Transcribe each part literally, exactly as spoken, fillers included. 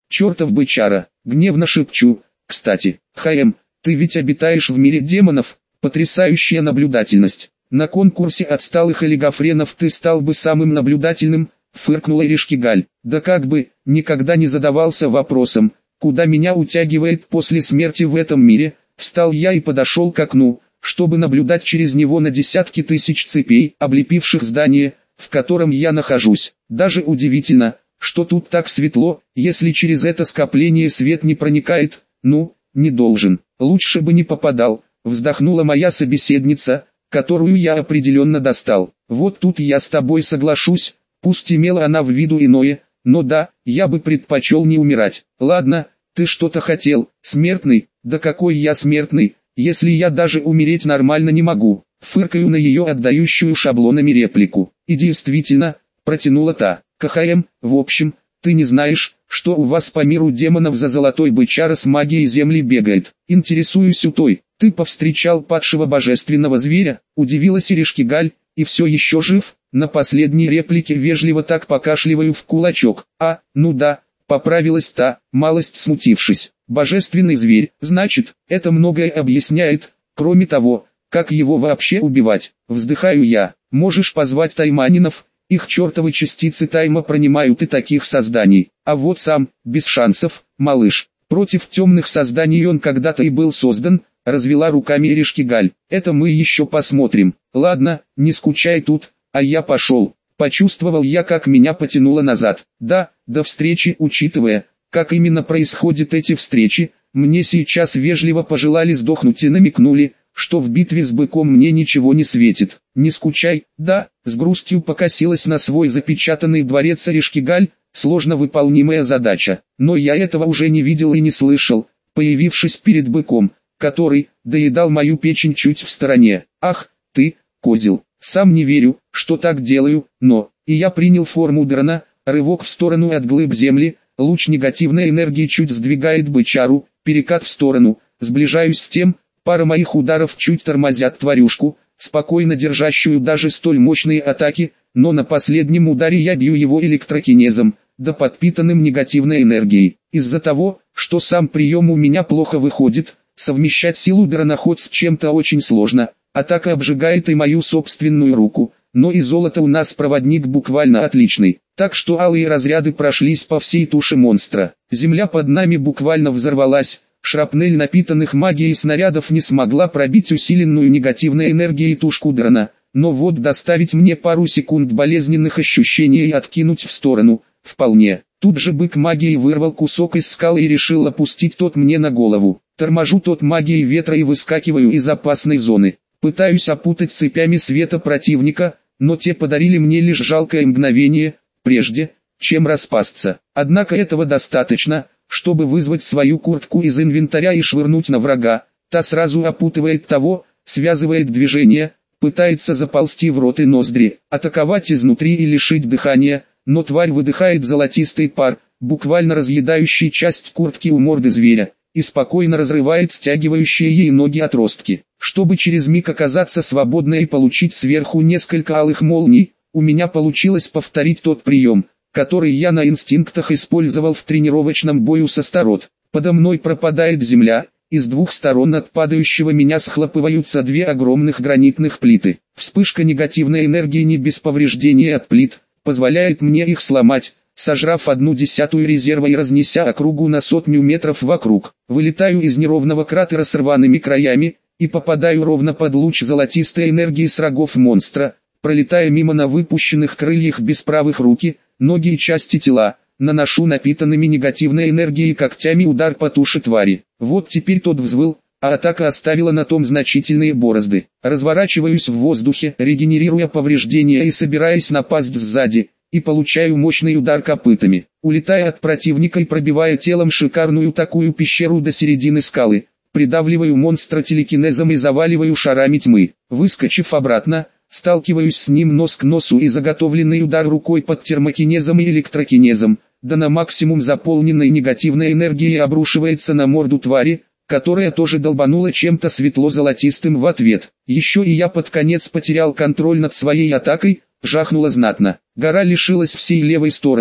чертов бычара, гневно шепчу. Кстати, ХМ, ты ведь обитаешь в мире демонов, потрясающая наблюдательность. На конкурсе отсталых олигофренов ты стал бы самым наблюдательным, фыркнула Иришкигаль. Да как бы, никогда не задавался вопросом, куда меня утягивает после смерти в этом мире. Встал я и подошел к окну, чтобы наблюдать через него на десятки тысяч цепей, облепивших здание, в котором я нахожусь. Даже удивительно, что тут так светло, если через это скопление свет не проникает. Ну, не должен, лучше бы не попадал, вздохнула моя собеседница, которую я определенно достал. Вот тут я с тобой соглашусь, пусть имела она в виду иное, но да, я бы предпочел не умирать. Ладно, ты что-то хотел, смертный? Да какой я смертный, если я даже умереть нормально не могу. Фыркаю на ее отдающую шаблонами реплику. И действительно, протянула та. КХМ, в общем, ты не знаешь, что у вас по миру демонов за золотой бычара с магией земли бегает. Интересуюсь у той. Ты повстречал падшего божественного зверя? Удивилась Иришкигаль. И все еще жив? На последней реплике вежливо так покашливаю в кулачок. А, ну да, поправилась та, малость смутившись. Божественный зверь, значит, это многое объясняет. Кроме того, как его вообще убивать? Вздыхаю я. Можешь позвать тайманинов, их чертовы частицы тайма принимают и таких созданий. А вот сам, без шансов, малыш. Против темных созданий он когда-то и был создан, развела руками Иришкигаль. Это мы еще посмотрим. Ладно, не скучай тут, а я пошел. Почувствовал я, как меня потянуло назад. Да, до встречи, учитывая, как именно происходят эти встречи, мне сейчас вежливо пожелали сдохнуть и намекнули, что в битве с быком мне ничего не светит. Не скучай, да, с грустью покосилась на свой запечатанный дворец Иришкигаль, сложно выполнимая задача. Но я этого уже не видел и не слышал, появившись перед быком, который доедал мою печень чуть в стороне. Ах, ты, козел, сам не верю, что так делаю, но... И я принял форму дрона, рывок в сторону от глыб земли, луч негативной энергии чуть сдвигает бычару, перекат в сторону, сближаюсь с тем, пара моих ударов чуть тормозят тварюшку, спокойно держащую даже столь мощные атаки, но на последнем ударе я бью его электрокинезом, да подпитанным негативной энергией. Из-за того, что сам прием у меня плохо выходит, совмещать силу дроноход с чем-то очень сложно, атака обжигает и мою собственную руку, но и золото у нас проводник буквально отличный, так что алые разряды прошлись по всей туше монстра. Земля под нами буквально взорвалась, шрапнель напитанных магией снарядов не смогла пробить усиленную негативной энергией тушку дрона, но вот доставить мне пару секунд болезненных ощущений и откинуть в сторону, вполне. Тут же бык магией вырвал кусок из скалы и решил опустить тот мне на голову. Торможу тот магией ветра и выскакиваю из опасной зоны. Пытаюсь опутать цепями света противника, но те подарили мне лишь жалкое мгновение, прежде, чем распасться. Однако этого достаточно, чтобы вызвать свою куртку из инвентаря и швырнуть на врага. Та сразу опутывает того, связывает движение, пытается заползти в рот и ноздри, атаковать изнутри и лишить дыхания, но тварь выдыхает золотистый пар, буквально разъедающий часть куртки у морды зверя, и спокойно разрывает стягивающие ей ноги отростки. Чтобы через миг оказаться свободной и получить сверху несколько алых молний, у меня получилось повторить тот прием, который я на инстинктах использовал в тренировочном бою с Астарот. Подо мной пропадает земля, и с двух сторон от падающего меня схлопываются две огромных гранитных плиты. Вспышка негативной энергии не без повреждения от плит, позволяет мне их сломать, сожрав одну десятую резерва и разнеся округу на сотню метров вокруг. Вылетаю из неровного кратера с рваными краями, и попадаю ровно под луч золотистой энергии с рогов монстра, пролетая мимо на выпущенных крыльях без правых руки, ноги и части тела, наношу напитанными негативной энергией когтями удар по туше твари. Вот теперь тот взвыл, а атака оставила на том значительные борозды. Разворачиваюсь в воздухе, регенерируя повреждения и собираясь напасть сзади, и получаю мощный удар копытами. Улетая от противника и пробивая телом шикарную такую пещеру до середины скалы, придавливаю монстра телекинезом и заваливаю шарами тьмы. Выскочив обратно, сталкиваюсь с ним нос к носу и заготовленный удар рукой под термокинезом и электрокинезом, да на максимум заполненной негативной энергией обрушивается на морду твари, которая тоже долбанула чем-то светло-золотистым в ответ. Еще и я под конец потерял контроль над своей атакой, жахнула знатно. Гора лишилась всей левой стороны,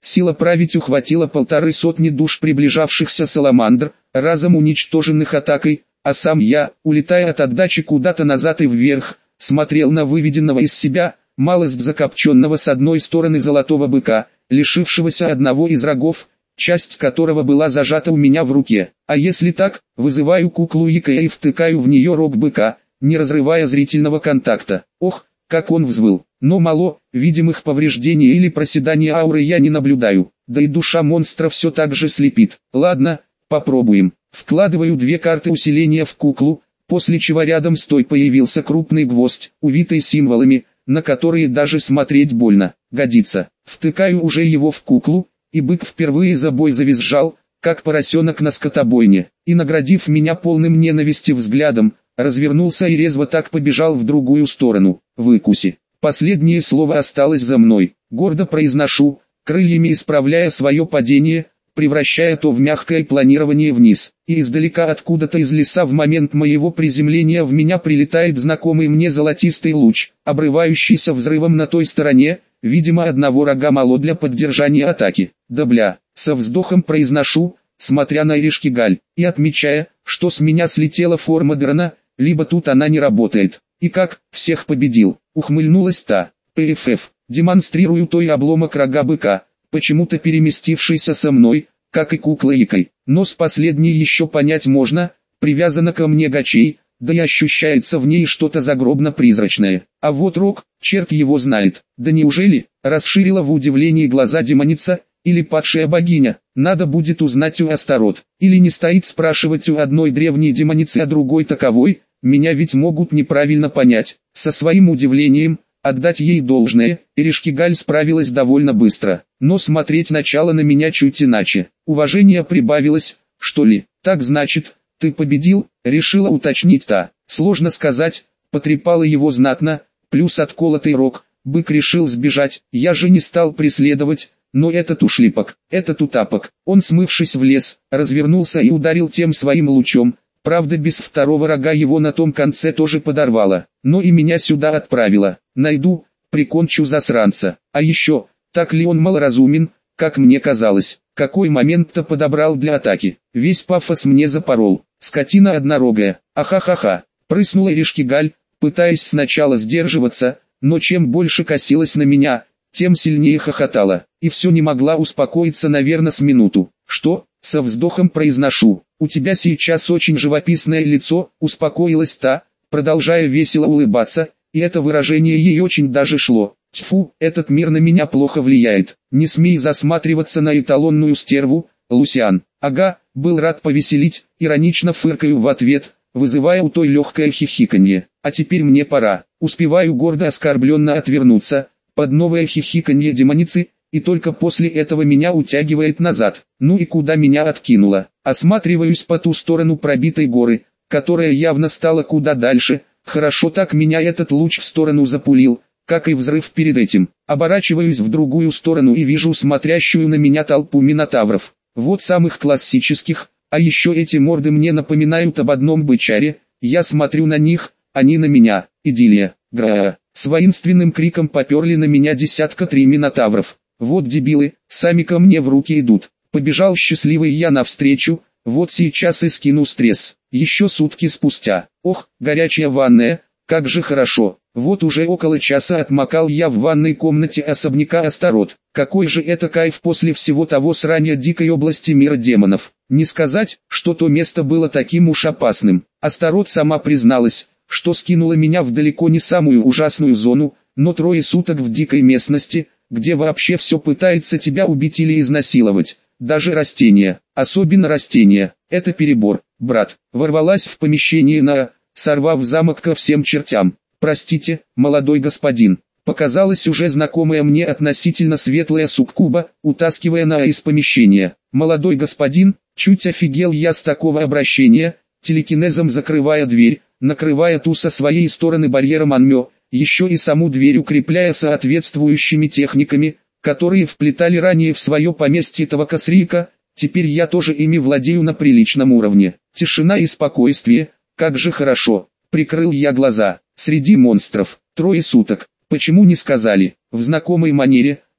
Сила править ухватила полторы сотни душ приближавшихся саламандр, разом уничтоженных атакой, а сам я, улетая от отдачи куда-то назад и вверх, смотрел на выведенного из себя, малость закопченного с одной стороны золотого быка, лишившегося одного из рогов, часть которого была зажата у меня в руке. А если так, вызываю куклу Икея и втыкаю в нее рог быка, не разрывая зрительного контакта. Ох, как он взвыл. Но мало, видимых повреждений или проседания ауры я не наблюдаю, да и душа монстра все так же слепит. Ладно, попробуем. Вкладываю две карты усиления в куклу, после чего рядом с той появился крупный гвоздь, увитый символами, на которые даже смотреть больно. Годится. Втыкаю уже его в куклу, и бык впервые за бой завизжал, как поросенок на скотобойне, и, наградив меня полным ненависти взглядом, развернулся и резво так побежал в другую сторону. Выкуси. Последнее слово осталось за мной. Гордо произношу, крыльями исправляя свое падение, превращая то в мягкое планирование вниз. И издалека откуда-то из леса в момент моего приземления в меня прилетает знакомый мне золотистый луч, обрывающийся взрывом на той стороне, видимо одного рога мало для поддержания атаки. Да бля, со вздохом произношу, смотря на Эришкигаль, и отмечая, что с меня слетела форма дрона, либо тут она не работает. И как, всех победил, ухмыльнулась та. ПФФ, демонстрирую той обломок рога быка, почему-то переместившийся со мной, как и кукла Икой. Но с последней еще понять можно, привязана ко мне гачей, да и ощущается в ней что-то загробно-призрачное. А вот рог, черт его знает, да неужели, расширила в удивлении глаза демоница, или падшая богиня, надо будет узнать у Астарот, или не стоит спрашивать у одной древней демоницы о другой таковой, меня ведь могут неправильно понять. Со своим удивлением, отдать ей должное, Эришкигаль справилась довольно быстро, но смотреть начало на меня чуть иначе. Уважение прибавилось, что ли. Так значит, ты победил, решила уточнить та. Сложно сказать, потрепала его знатно, плюс отколотый рог, бык решил сбежать, я же не стал преследовать, но этот ушлепок, этот утапок, он смывшись в лес, развернулся и ударил тем своим лучом. Правда, без второго рога его на том конце тоже подорвало, но и меня сюда отправило. Найду, прикончу засранца. А еще, так ли он малоразумен, как мне казалось. Какой момент-то подобрал для атаки. Весь пафос мне запорол. Скотина однорогая. Ахахаха. Прыснула Эришкигаль, пытаясь сначала сдерживаться, но чем больше косилась на меня, тем сильнее хохотала. И все не могла успокоиться, наверное, с минуту. Что? Со вздохом произношу. У тебя сейчас очень живописное лицо, успокоилась та, продолжая весело улыбаться, и это выражение ей очень даже шло. Тьфу, этот мир на меня плохо влияет. Не смей засматриваться на эталонную стерву, Лусиан. Ага, был рад повеселить, иронично фыркаю в ответ, вызывая у той легкое хихиканье. А теперь мне пора. Успеваю гордо оскорбленно отвернуться, под новое хихиканье демоницы, и только после этого меня утягивает назад. Ну и куда меня откинуло? Осматриваюсь по ту сторону пробитой горы, которая явно стала куда дальше. Хорошо так меня этот луч в сторону запулил, как и взрыв перед этим. Оборачиваюсь в другую сторону и вижу смотрящую на меня толпу минотавров. Вот самых классических, а еще эти морды мне напоминают об одном бычаре. Я смотрю на них, они на меня. Идиллия. Гра. С воинственным криком поперли на меня десятка три минотавров. Вот дебилы, сами ко мне в руки идут. Побежал счастливый я навстречу, вот сейчас и скину стресс. Еще сутки спустя. Ох, горячая ванная, как же хорошо. Вот уже около часа отмокал я в ванной комнате особняка Астарот. Какой же это кайф после всего того срания дикой области мира демонов. Не сказать, что то место было таким уж опасным. Астарот сама призналась, что скинула меня в далеко не самую ужасную зону, но трое суток в дикой местности, где вообще все пытается тебя убить или изнасиловать. Даже растения, особенно растения, это перебор. Брат, ворвалась в помещение на, сорвав замок ко всем чертям. Простите, молодой господин, показалась уже знакомая мне относительно светлая суккуба, утаскивая на из помещения. Молодой господин, чуть офигел я с такого обращения, телекинезом закрывая дверь, накрывая ту со своей стороны барьером Анмё, еще и саму дверь укрепляя соответствующими техниками, которые вплетали ранее в свое поместье Тавакасрика. Теперь я тоже ими владею на приличном уровне. Тишина и спокойствие, как же хорошо. Прикрыл я глаза. Среди монстров, трое суток. Почему не сказали? В знакомой манере,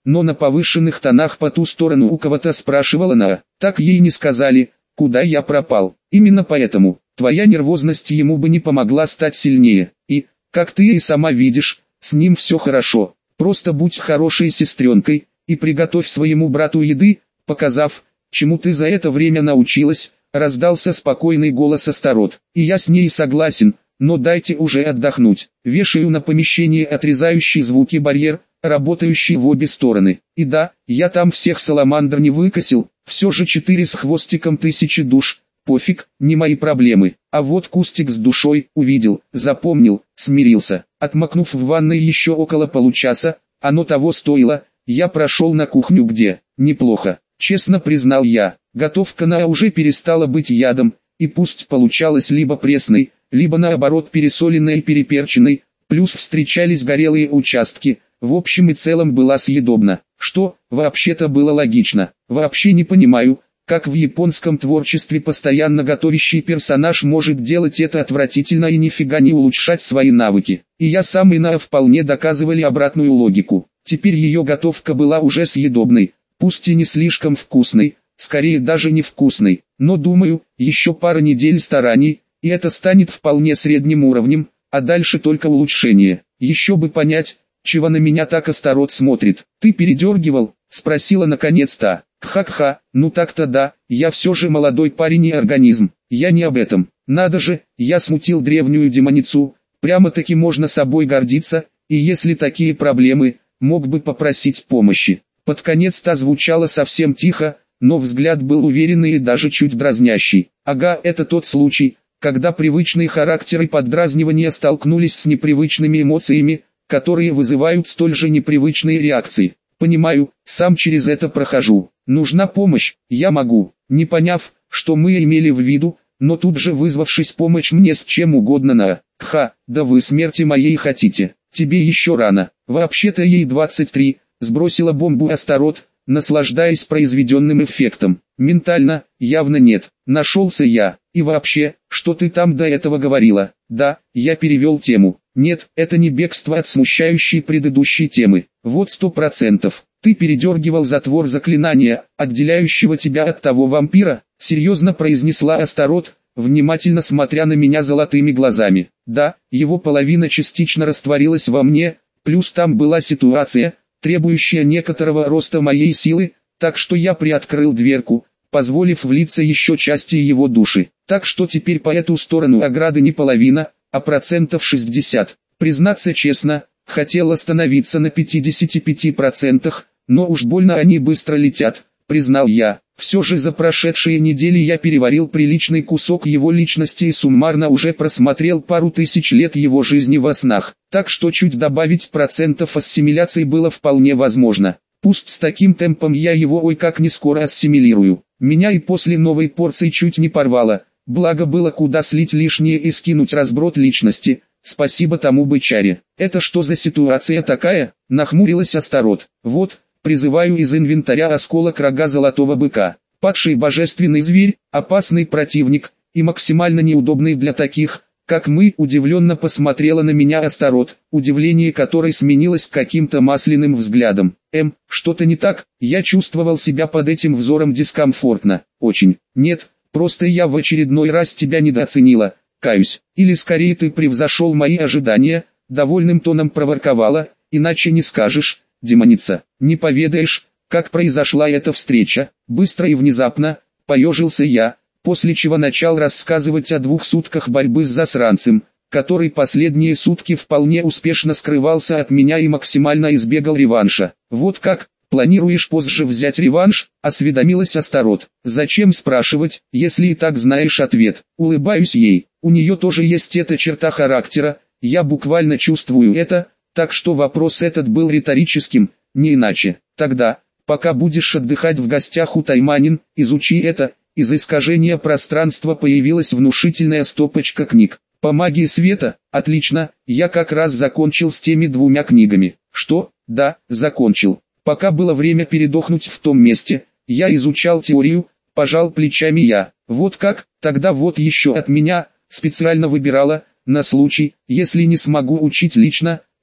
но на повышенных тонах по ту сторону у кого-то спрашивала она. Так ей не сказали, куда я пропал. Именно поэтому, твоя нервозность ему бы не помогла стать сильнее. И, как ты и сама видишь, с ним все хорошо. Просто будь хорошей сестренкой, и приготовь своему брату еды, показав, чему ты за это время научилась, раздался спокойный голос Астарот. И я с ней согласен, но дайте уже отдохнуть. Вешаю на помещение отрезающий звуки барьер, работающий в обе стороны. И да, я там всех саламандр не выкосил, все же четыре с хвостиком тысячи душ. Пофиг, не мои проблемы. А вот кустик с душой увидел, запомнил, смирился. Отмокнув в ванной еще около получаса, оно того стоило, я прошел на кухню, где, неплохо, честно признал я. Готовка на уже перестала быть ядом, и пусть получалась либо пресной, либо наоборот пересоленной и переперченной, плюс встречались горелые участки, в общем и целом была съедобна, что, вообще-то было логично. Вообще не понимаю, как в японском творчестве постоянно готовящий персонаж может делать это отвратительно и нифига не улучшать свои навыки. И я сам и Наа вполне доказывали обратную логику. Теперь ее готовка была уже съедобной, пусть и не слишком вкусной, скорее даже невкусной, но думаю, еще пара недель стараний, и это станет вполне средним уровнем, а дальше только улучшение. Еще бы понять, чего на меня так Астарот смотрит. Ты передергивал? Спросила наконец-то. Ха-ха, ну так-то да, я все же молодой парень и организм. Я не об этом. Надо же, я смутил древнюю демоницу. Прямо-таки можно собой гордиться, и если такие проблемы, мог бы попросить помощи. Под конец-то звучало совсем тихо, но взгляд был уверенный и даже чуть дразнящий. Ага, это тот случай, когда привычные характеры поддразнивания столкнулись с непривычными эмоциями, которые вызывают столь же непривычные реакции. Понимаю, сам через это прохожу. Нужна помощь, я могу. Не поняв, что мы имели в виду, но тут же вызвавшись помочь мне с чем угодно на... Ха, да вы смерти моей хотите. Тебе еще рано. Вообще-то ей двадцать три, сбросила бомбу Астарот, наслаждаясь произведенным эффектом. Ментально, явно нет. Нашелся я. И вообще, что ты там до этого говорила? Да, я перевел тему. Нет, это не бегство от смущающей предыдущей темы. Вот сто процентов. Ты передергивал затвор заклинания, отделяющего тебя от того вампира, серьезно произнесла Астарот, внимательно смотря на меня золотыми глазами. Да, его половина частично растворилась во мне, плюс там была ситуация, требующая некоторого роста моей силы, так что я приоткрыл дверку, позволив влиться еще части его души. Так что теперь по эту сторону ограды не половина, а процентов шестьдесят. Признаться честно, хотел остановиться на пятидесяти пяти процентах, но уж больно они быстро летят, признал я. Все же за прошедшие недели я переварил приличный кусок его личности и суммарно уже просмотрел пару тысяч лет его жизни во снах, так что чуть добавить процентов ассимиляции было вполне возможно. Пусть с таким темпом я его ой как не скоро ассимилирую. Меня и после новой порции чуть не порвало, благо было куда слить лишнее и скинуть разброд личности. Спасибо тому бычаре. Это что за ситуация такая? Нахмурилась Астарот. Вот, призываю из инвентаря осколок рога золотого быка. Падший божественный зверь, опасный противник, и максимально неудобный для таких, как мы. Удивленно посмотрела на меня Астарот, удивление которой сменилось каким-то масляным взглядом. Эм, что-то не так? Я чувствовал себя под этим взором дискомфортно. Очень. Нет, просто я в очередной раз тебя недооценила. Каюсь, или скорее ты превзошел мои ожидания, довольным тоном проворковала, иначе не скажешь, демоница, не поведаешь, как произошла эта встреча. Быстро и внезапно, поежился я, после чего начал рассказывать о двух сутках борьбы с засранцем, который последние сутки вполне успешно скрывался от меня и максимально избегал реванша. Вот как? Планируешь позже взять реванш? Осведомилась Астарот. Зачем спрашивать, если и так знаешь ответ? Улыбаюсь ей. У нее тоже есть эта черта характера, я буквально чувствую это, так что вопрос этот был риторическим, не иначе. Тогда, пока будешь отдыхать в гостях у Тайманин, изучи это. Из искажения пространства появилась внушительная стопочка книг. По магии света, отлично, я как раз закончил с теми двумя книгами. Что? Да, закончил. Пока было время передохнуть в том месте, я изучал теорию, пожал плечами я. Вот как, тогда вот еще от меня, специально выбирала, на случай, если не смогу учить лично,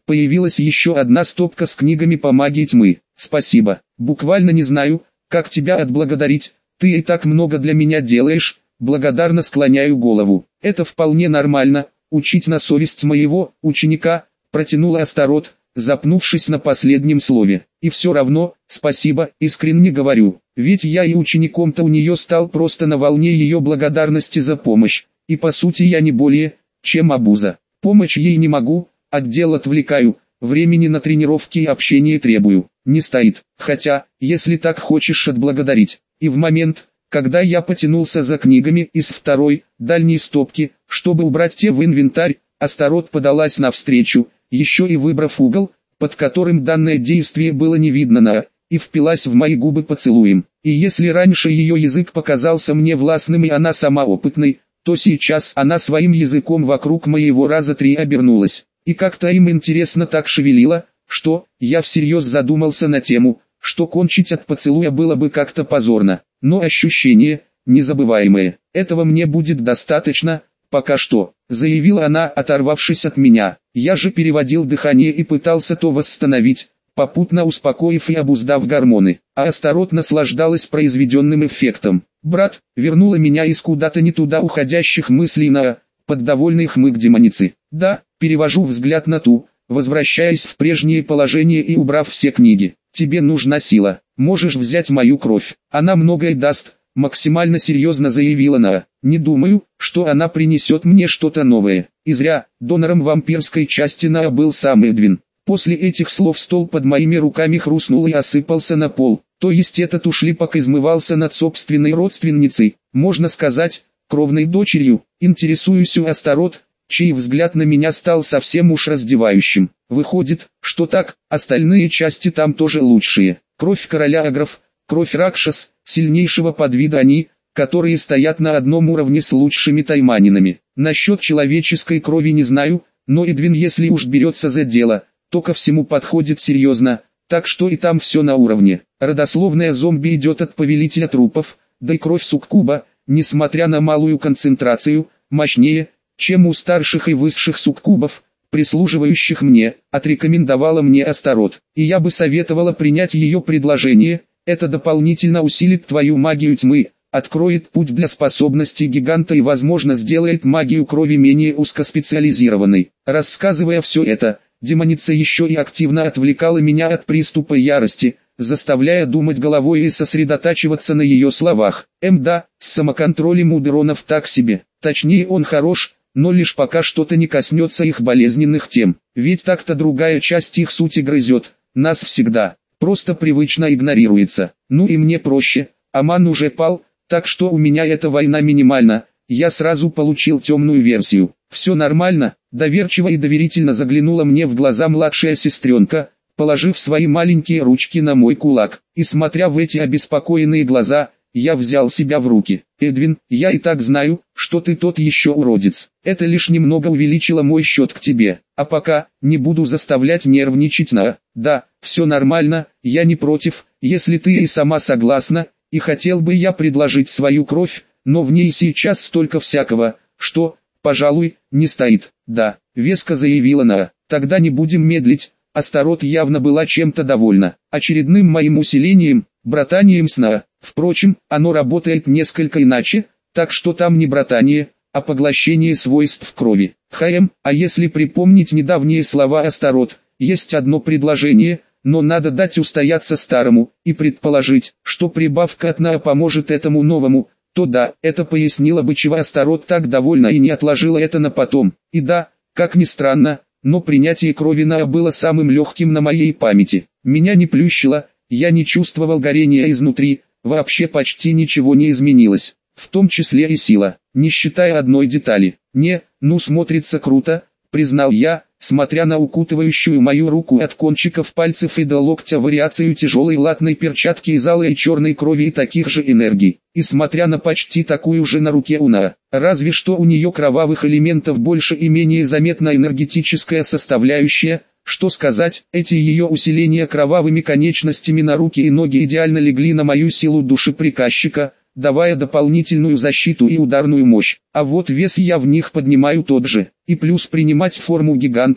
появилась еще одна стопка с книгами по магии тьмы. Спасибо, буквально не знаю, как тебя отблагодарить, ты и так много для меня делаешь, благодарно склоняю голову. Это вполне нормально, учить на совесть моего ученика, протянула Астарот, запнувшись на последнем слове. И все равно, спасибо, искренне говорю, ведь я и учеником-то у нее стал просто на волне ее благодарности за помощь, и по сути я не более, чем обуза. Помочь ей не могу, от дел отвлекаю, времени на тренировки и общение требую, не стоит, хотя, если так хочешь отблагодарить. И в момент, когда я потянулся за книгами из второй, дальней стопки, чтобы убрать те в инвентарь, Астарот подалась навстречу, еще и выбрав угол, под которым данное действие было не видно на, и впилась в мои губы поцелуем. И если раньше ее язык показался мне властным и она сама опытной, то сейчас она своим языком вокруг моего раза три обернулась. И как-то им интересно так шевелила, что я всерьез задумался на тему, что кончить от поцелуя было бы как-то позорно. Но ощущение, незабываемое, этого мне будет достаточно, пока что, заявила она, оторвавшись от меня. Я же переводил дыхание и пытался то восстановить, попутно успокоив и обуздав гормоны, а Астарот наслаждалась произведенным эффектом. Брат, вернула меня из куда-то не туда уходящих мыслей на, под довольный хмык демоницы. Да, перевожу взгляд на ту, возвращаясь в прежнее положение и убрав все книги. Тебе нужна сила, можешь взять мою кровь, она многое даст, максимально серьезно заявила Наа. Не думаю, что она принесет мне что-то новое. И зря, донором вампирской части Наа был сам Эдвин. После этих слов стол под моими руками хрустнул и осыпался на пол. То есть этот ушлепок измывался над собственной родственницей, можно сказать, кровной дочерью. Интересуюсь у Астарот, чей взгляд на меня стал совсем уж раздевающим. Выходит, что так, остальные части там тоже лучшие. Кровь короля агров, кровь ракшас, сильнейшего подвида они, которые стоят на одном уровне с лучшими тайманинами. Насчет человеческой крови не знаю, но Эдвин если уж берется за дело, то ко всему подходит серьезно, так что и там все на уровне. Родословная зомби идет от повелителя трупов, да и кровь суккуба, несмотря на малую концентрацию, мощнее, чем у старших и высших суккубов, прислуживающих мне, отрекомендовала мне Астарот. И я бы советовала принять ее предложение, это дополнительно усилит твою магию тьмы, откроет путь для способностей гиганта и возможно сделает магию крови менее узкоспециализированной. Рассказывая все это, демоница еще и активно отвлекала меня от приступа ярости, заставляя думать головой и сосредотачиваться на ее словах. Эм да, с самоконтролем у Деронов так себе, точнее он хорош, но лишь пока что-то не коснется их болезненных тем, ведь так-то другая часть их сути грызет, нас всегда, просто привычно игнорируется. Ну и мне проще, Аман уже пал, так что у меня эта война минимальна, я сразу получил темную версию. Все нормально, доверчиво и доверительно заглянула мне в глаза младшая сестренка, положив свои маленькие ручки на мой кулак, и смотря в эти обеспокоенные глаза, я взял себя в руки. Эдвин, я и так знаю, что ты тот еще уродец. Это лишь немного увеличило мой счет к тебе. А пока, не буду заставлять нервничать на... Да, все нормально, я не против, если ты и сама согласна, и хотел бы я предложить свою кровь, но в ней сейчас столько всякого, что, пожалуй, не стоит. Да, веско заявила Наа. Тогда не будем медлить. Астарот явно была чем-то довольна. Очередным моим усилением, братанием с Наа. Впрочем, оно работает несколько иначе, так что там не братание, а поглощение свойств крови. Хаем, а если припомнить недавние слова Астарот, есть одно предложение, но надо дать устояться старому, и предположить, что прибавка от Наа поможет этому новому, то да, это пояснило бы, чего Астарот так довольна и не отложила это на потом. И да, как ни странно, но принятие крови Наа было самым легким на моей памяти. Меня не плющило, я не чувствовал горения изнутри, вообще почти ничего не изменилось, в том числе и сила, не считая одной детали. Не, ну смотрится круто, признал я, смотря на укутывающую мою руку от кончиков пальцев и до локтя вариацию тяжелой латной перчатки из алой и черной крови и таких же энергий, и смотря на почти такую же на руке у Наа, разве что у нее кровавых элементов больше и менее заметна энергетическая составляющая. Что сказать, эти ее усиления кровавыми конечностями на руки и ноги идеально легли на мою силу души приказчика, давая дополнительную защиту и ударную мощь. А вот вес я в них поднимаю тот же, и плюс принимать форму гиганта,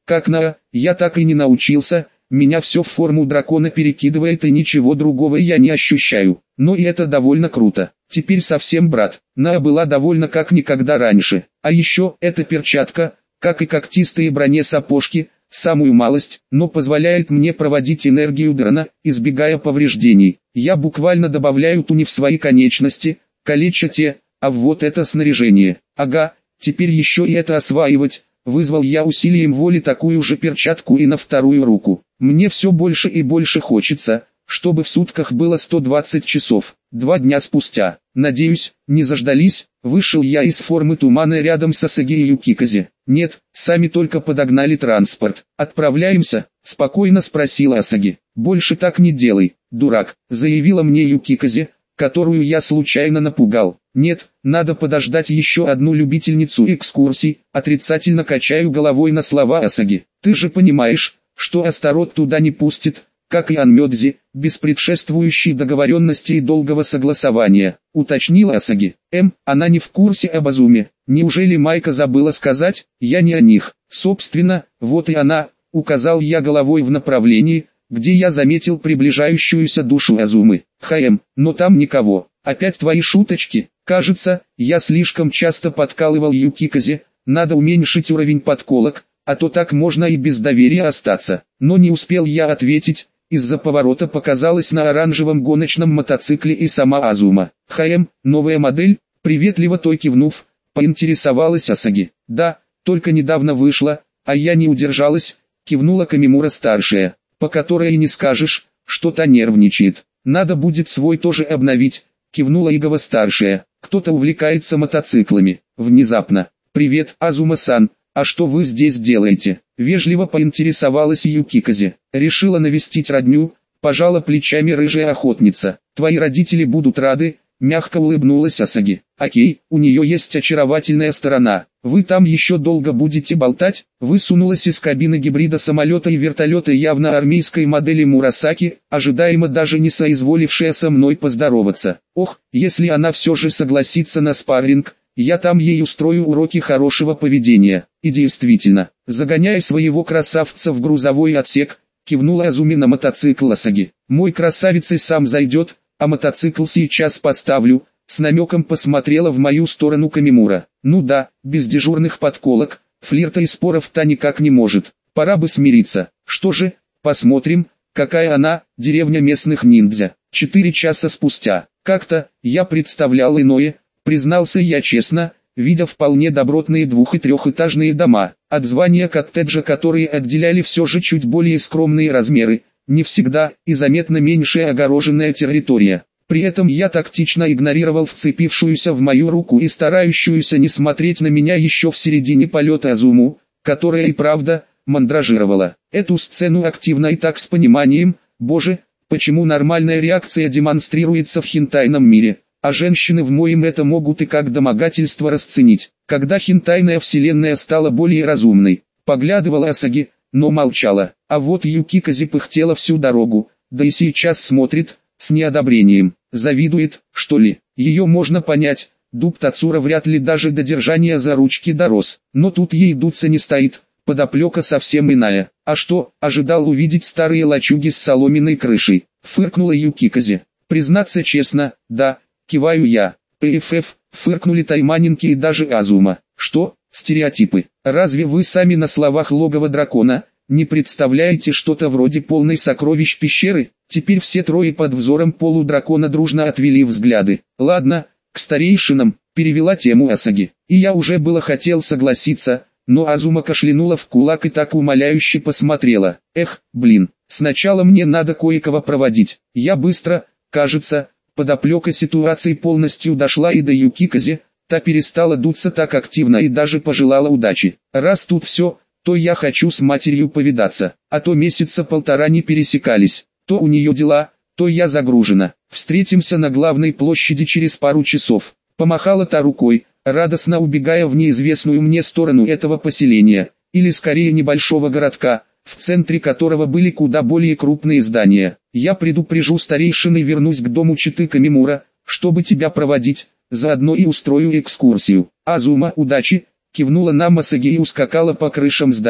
Как на, я так и не научился, меня все в форму дракона перекидывает и ничего другого я не ощущаю. Но и это довольно круто. Теперь совсем брат. Наа была довольна как никогда раньше. А еще, эта перчатка, как и когтистые броне-сапожки, самую малость, но позволяет мне проводить энергию дрона, избегая повреждений. Я буквально добавляю туни в свои конечности, калеча те, а вот это снаряжение. Ага, теперь еще и это осваивать. Вызвал я усилием воли такую же перчатку и на вторую руку. Мне все больше и больше хочется, чтобы в сутках было сто двадцать часов. Два дня спустя, надеюсь, не заждались, вышел я из формы тумана рядом с Асаги и Юкиказе. Нет, сами только подогнали транспорт. Отправляемся? Спокойно спросила Асаги. Больше так не делай, дурак, заявила мне Юкиказе, которую я случайно напугал. Нет, надо подождать еще одну любительницу экскурсий, отрицательно качаю головой на слова Асаги. Ты же понимаешь, что Астарот туда не пустит, как и Анмёдзи, без предшествующей договоренности и долгого согласования, уточнила Асаги. Эм, она не в курсе об Азуме. Неужели Майка забыла сказать? Я не о них. Собственно, вот и она, указал я головой в направлении, где я заметил приближающуюся душу Азумы. Хаэм, но там никого. Опять твои шуточки? Кажется, я слишком часто подкалывал Юкиказе, надо уменьшить уровень подколок, а то так можно и без доверия остаться. Но не успел я ответить, из-за поворота показалась на оранжевом гоночном мотоцикле и сама Азума. Хаэм, новая модель? Приветливо той кивнув, поинтересовалась Асаги. Да, только недавно вышла, а я не удержалась, кивнула Камимура-старшая, по которой и не скажешь, что та нервничает. Надо будет свой тоже обновить, кивнула Игава-старшая. Кто-то увлекается мотоциклами. Внезапно. Привет, Азума-сан, а что вы здесь делаете? Вежливо поинтересовалась Юкиказе. Решила навестить родню, пожала плечами рыжая охотница. Твои родители будут рады, мягко улыбнулась Асаги. Окей, у нее есть очаровательная сторона. Вы там еще долго будете болтать? Высунулась из кабины гибрида самолета и вертолета явно армейской модели Мурасаки, ожидаемо даже не соизволившая со мной поздороваться. Ох, если она все же согласится на спарринг, я там ей устрою уроки хорошего поведения. И действительно, загоняя своего красавца в грузовой отсек, кивнула Азуми на мотоцикл Асаги. Мой красавец и сам зайдет, а мотоцикл сейчас поставлю. С намеком посмотрела в мою сторону Камимура. Ну да, без дежурных подколок, флирта и споров-то никак не может. Пора бы смириться. Что же, посмотрим, какая она, деревня местных ниндзя. Четыре часа спустя. Как-то, я представлял иное, признался я честно, видя вполне добротные двух- и трехэтажные дома, от звания коттеджа, которые отделяли все же чуть более скромные размеры, не всегда и заметно меньшая огороженная территория. При этом я тактично игнорировал вцепившуюся в мою руку и старающуюся не смотреть на меня еще в середине полета Азуму, которая и правда мандражировала. Эту сцену активно и так с пониманием, боже, почему нормальная реакция демонстрируется в хентайном мире, а женщины в моем это могут и как домогательство расценить. Когда хентайная вселенная стала более разумной, поглядывала Асаги, но молчала, а вот Юкиказе пыхтела всю дорогу, да и сейчас смотрит, с неодобрением, завидует, что ли. Ее можно понять, дуб Тацура вряд ли даже до держания за ручки дорос, но тут ей дуться не стоит, подоплека совсем иная. А что, ожидал увидеть старые лачуги с соломенной крышей, фыркнула Юкиказе. Признаться честно, да, киваю я. ПФФ, фыркнули Тайманинки и даже Азума. Что, стереотипы? Разве вы сами на словах логово дракона не представляете что-то вроде полной сокровищ пещеры? Теперь все трое под взором полудракона дружно отвели взгляды. Ладно, к старейшинам, перевела тему Асаги. И я уже было хотел согласиться, но Азума кашлянула в кулак и так умоляюще посмотрела. Эх, блин, сначала мне надо кое-кого проводить. Я быстро, кажется, подоплека ситуации полностью дошла и до Юкиказе, та перестала дуться так активно и даже пожелала удачи. Раз тут все, то я хочу с матерью повидаться, а то месяца полтора не пересекались. То у нее дела, то я загружена. Встретимся на главной площади через пару часов. Помахала та рукой, радостно убегая в неизвестную мне сторону этого поселения, или скорее небольшого городка, в центре которого были куда более крупные здания. Я предупрежу старейшин и вернусь к дому четы Камимура, чтобы тебя проводить, заодно и устрою экскурсию. Азума, удачи! Кивнула нам Асаги и ускакала по крышам зданий.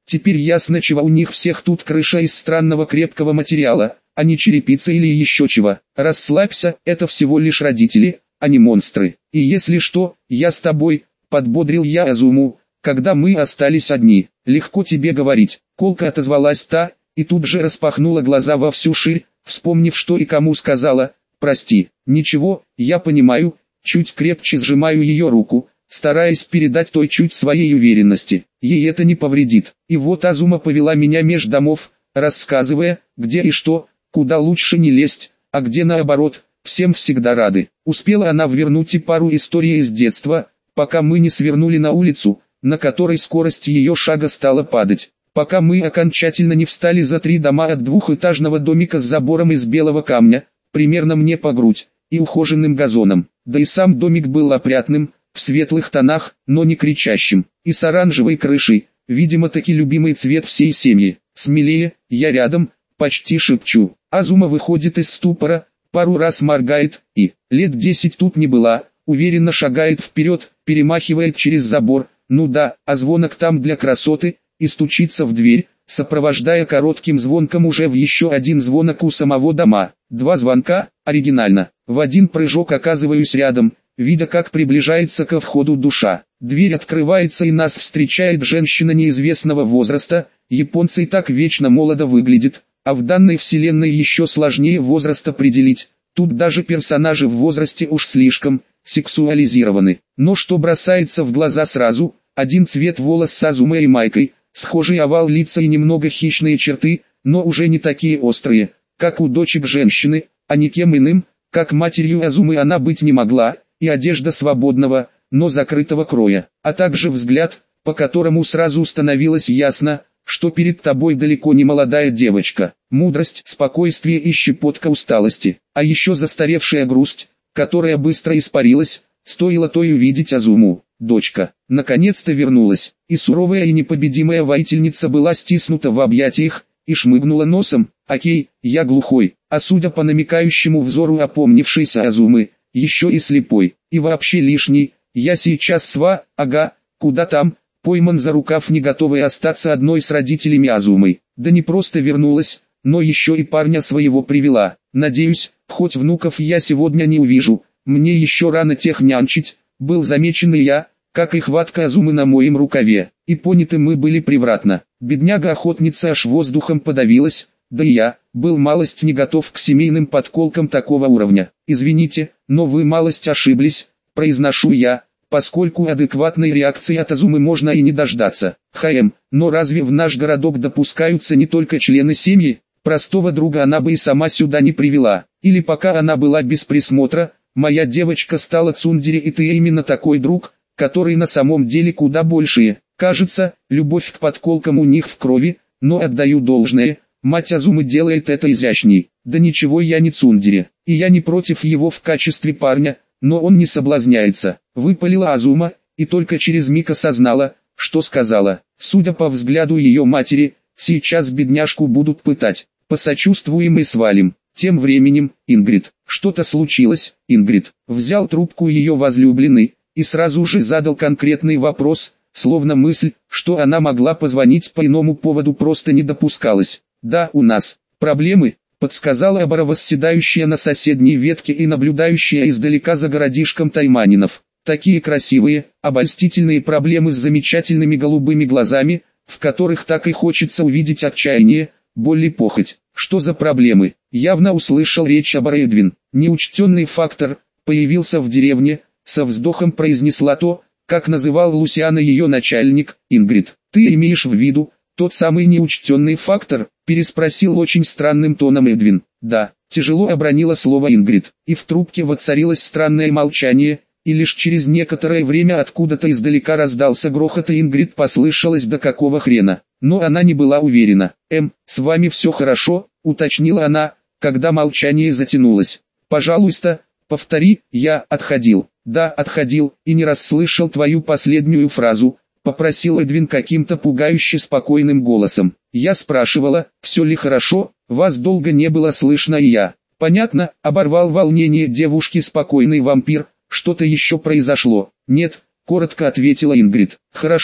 Теперь ясно, чего у них всех тут крыша из странного крепкого материала, а не черепица или еще чего. Расслабься, это всего лишь родители, а не монстры. И если что, я с тобой, подбодрил я Азуму, когда мы остались одни. Легко тебе говорить. Колко отозвалась та, и тут же распахнула глаза во всю ширь, вспомнив, что и кому сказала. Прости, ничего, я понимаю, чуть крепче сжимаю ее руку, стараясь передать той чуть своей уверенности. Ей это не повредит. И вот Азума повела меня меж домов, рассказывая, где и что, куда лучше не лезть, а где наоборот, всем всегда рады. Успела она ввернуть и пару историй из детства, пока мы не свернули на улицу, на которой скорость ее шага стала падать. Пока мы окончательно не встали за три дома от двухэтажного домика с забором из белого камня, примерно мне по грудь, и ухоженным газоном. Да и сам домик был опрятным, в светлых тонах, но не кричащим, и с оранжевой крышей, видимо таки любимый цвет всей семьи. Смелее, я рядом, почти шепчу. Азума выходит из ступора, пару раз моргает, и, лет десять тут не была, уверенно шагает вперед, перемахивает через забор, ну да, а звонок там для красоты, и стучится в дверь, сопровождая коротким звонком уже в еще один звонок у самого дома. Два звонка, оригинально. В один прыжок оказываюсь рядом, видя, как приближается ко входу душа. Дверь открывается, и нас встречает женщина неизвестного возраста. Японцы и так вечно молодо выглядит, а в данной вселенной еще сложнее возраст определить. Тут даже персонажи в возрасте уж слишком сексуализированы. Но что бросается в глаза сразу: один цвет волос с Азумой и майкой, схожий овал лица и немного хищные черты, но уже не такие острые, как у дочек женщины, а никем иным, как матерью Азумы она быть не могла, и одежда свободного, но закрытого кроя, а также взгляд, по которому сразу становилось ясно, что перед тобой далеко не молодая девочка. Мудрость, спокойствие и щепотка усталости, а еще застаревшая грусть, которая быстро испарилась, стоило той увидеть Азуму. Дочка, наконец-то вернулась, и суровая и непобедимая воительница была стиснута в объятиях, и шмыгнула носом. Окей, я глухой, а судя по намекающему взору опомнившейся Азумы, еще и слепой, и вообще лишний. Я сейчас сва, ага, куда там, пойман за рукав, не готовый остаться одной с родителями Азумой. Да не просто вернулась, но еще и парня своего привела. Надеюсь, хоть внуков я сегодня не увижу, мне еще рано тех нянчить. Был замечен и я, как и хватка Азумы на моем рукаве, и поняты мы были превратно. Бедняга-охотница аж воздухом подавилась, да и я, был малость не готов к семейным подколкам такого уровня. Извините, но вы малость ошиблись, произношу я, поскольку адекватной реакции от Азумы можно и не дождаться. Хм, но разве в наш городок допускаются не только члены семьи? Простого друга она бы и сама сюда не привела, или пока она была без присмотра, моя девочка стала цундери, и ты именно такой друг, который на самом деле куда большие. Кажется, любовь к подколкам у них в крови, но отдаю должное, мать Азумы делает это изящней. Да ничего, я не цундери, и я не против его в качестве парня, но он не соблазняется. Выпалила Азума, и только через миг осознала, что сказала. Судя по взгляду ее матери, сейчас бедняжку будут пытать. Посочувствуем и свалим. Тем временем, Ингрид. Что-то случилось, Ингрид. Взял трубку ее возлюбленный, и сразу же задал конкретный вопрос, словно мысль, что она могла позвонить по иному поводу, просто не допускалась. Да, у нас проблемы, подсказала Абара, восседающая на соседней ветке и наблюдающая издалека за городишком Тайманинов. Такие красивые, обольстительные проблемы с замечательными голубыми глазами, в которых так и хочется увидеть отчаяние, боль и похоть. Что за проблемы? Явно услышал речь Абара Эдвин. Неучтенный фактор появился в деревне, со вздохом произнесла то, как называл Лусиана ее начальник. Ингрид, ты имеешь в виду тот самый неучтенный фактор? Переспросил очень странным тоном Эдвин. Да, тяжело обронила слово Ингрид, и в трубке воцарилось странное молчание, и лишь через некоторое время откуда-то издалека раздался грохот, и Ингрид послышалось: да какого хрена? Но она не была уверена. «Эм, с вами все хорошо?» — уточнила она, когда молчание затянулось. «Пожалуйста, повтори». «Я отходил». «Да, отходил, и не расслышал твою последнюю фразу», — попросил Эдвин каким-то пугающе спокойным голосом. «Я спрашивала, все ли хорошо, вас долго не было слышно, и я». «Понятно», — оборвал волнение девушки спокойный вампир. «Что-то еще произошло?» «Нет», — коротко ответила Ингрид. «Хорошо,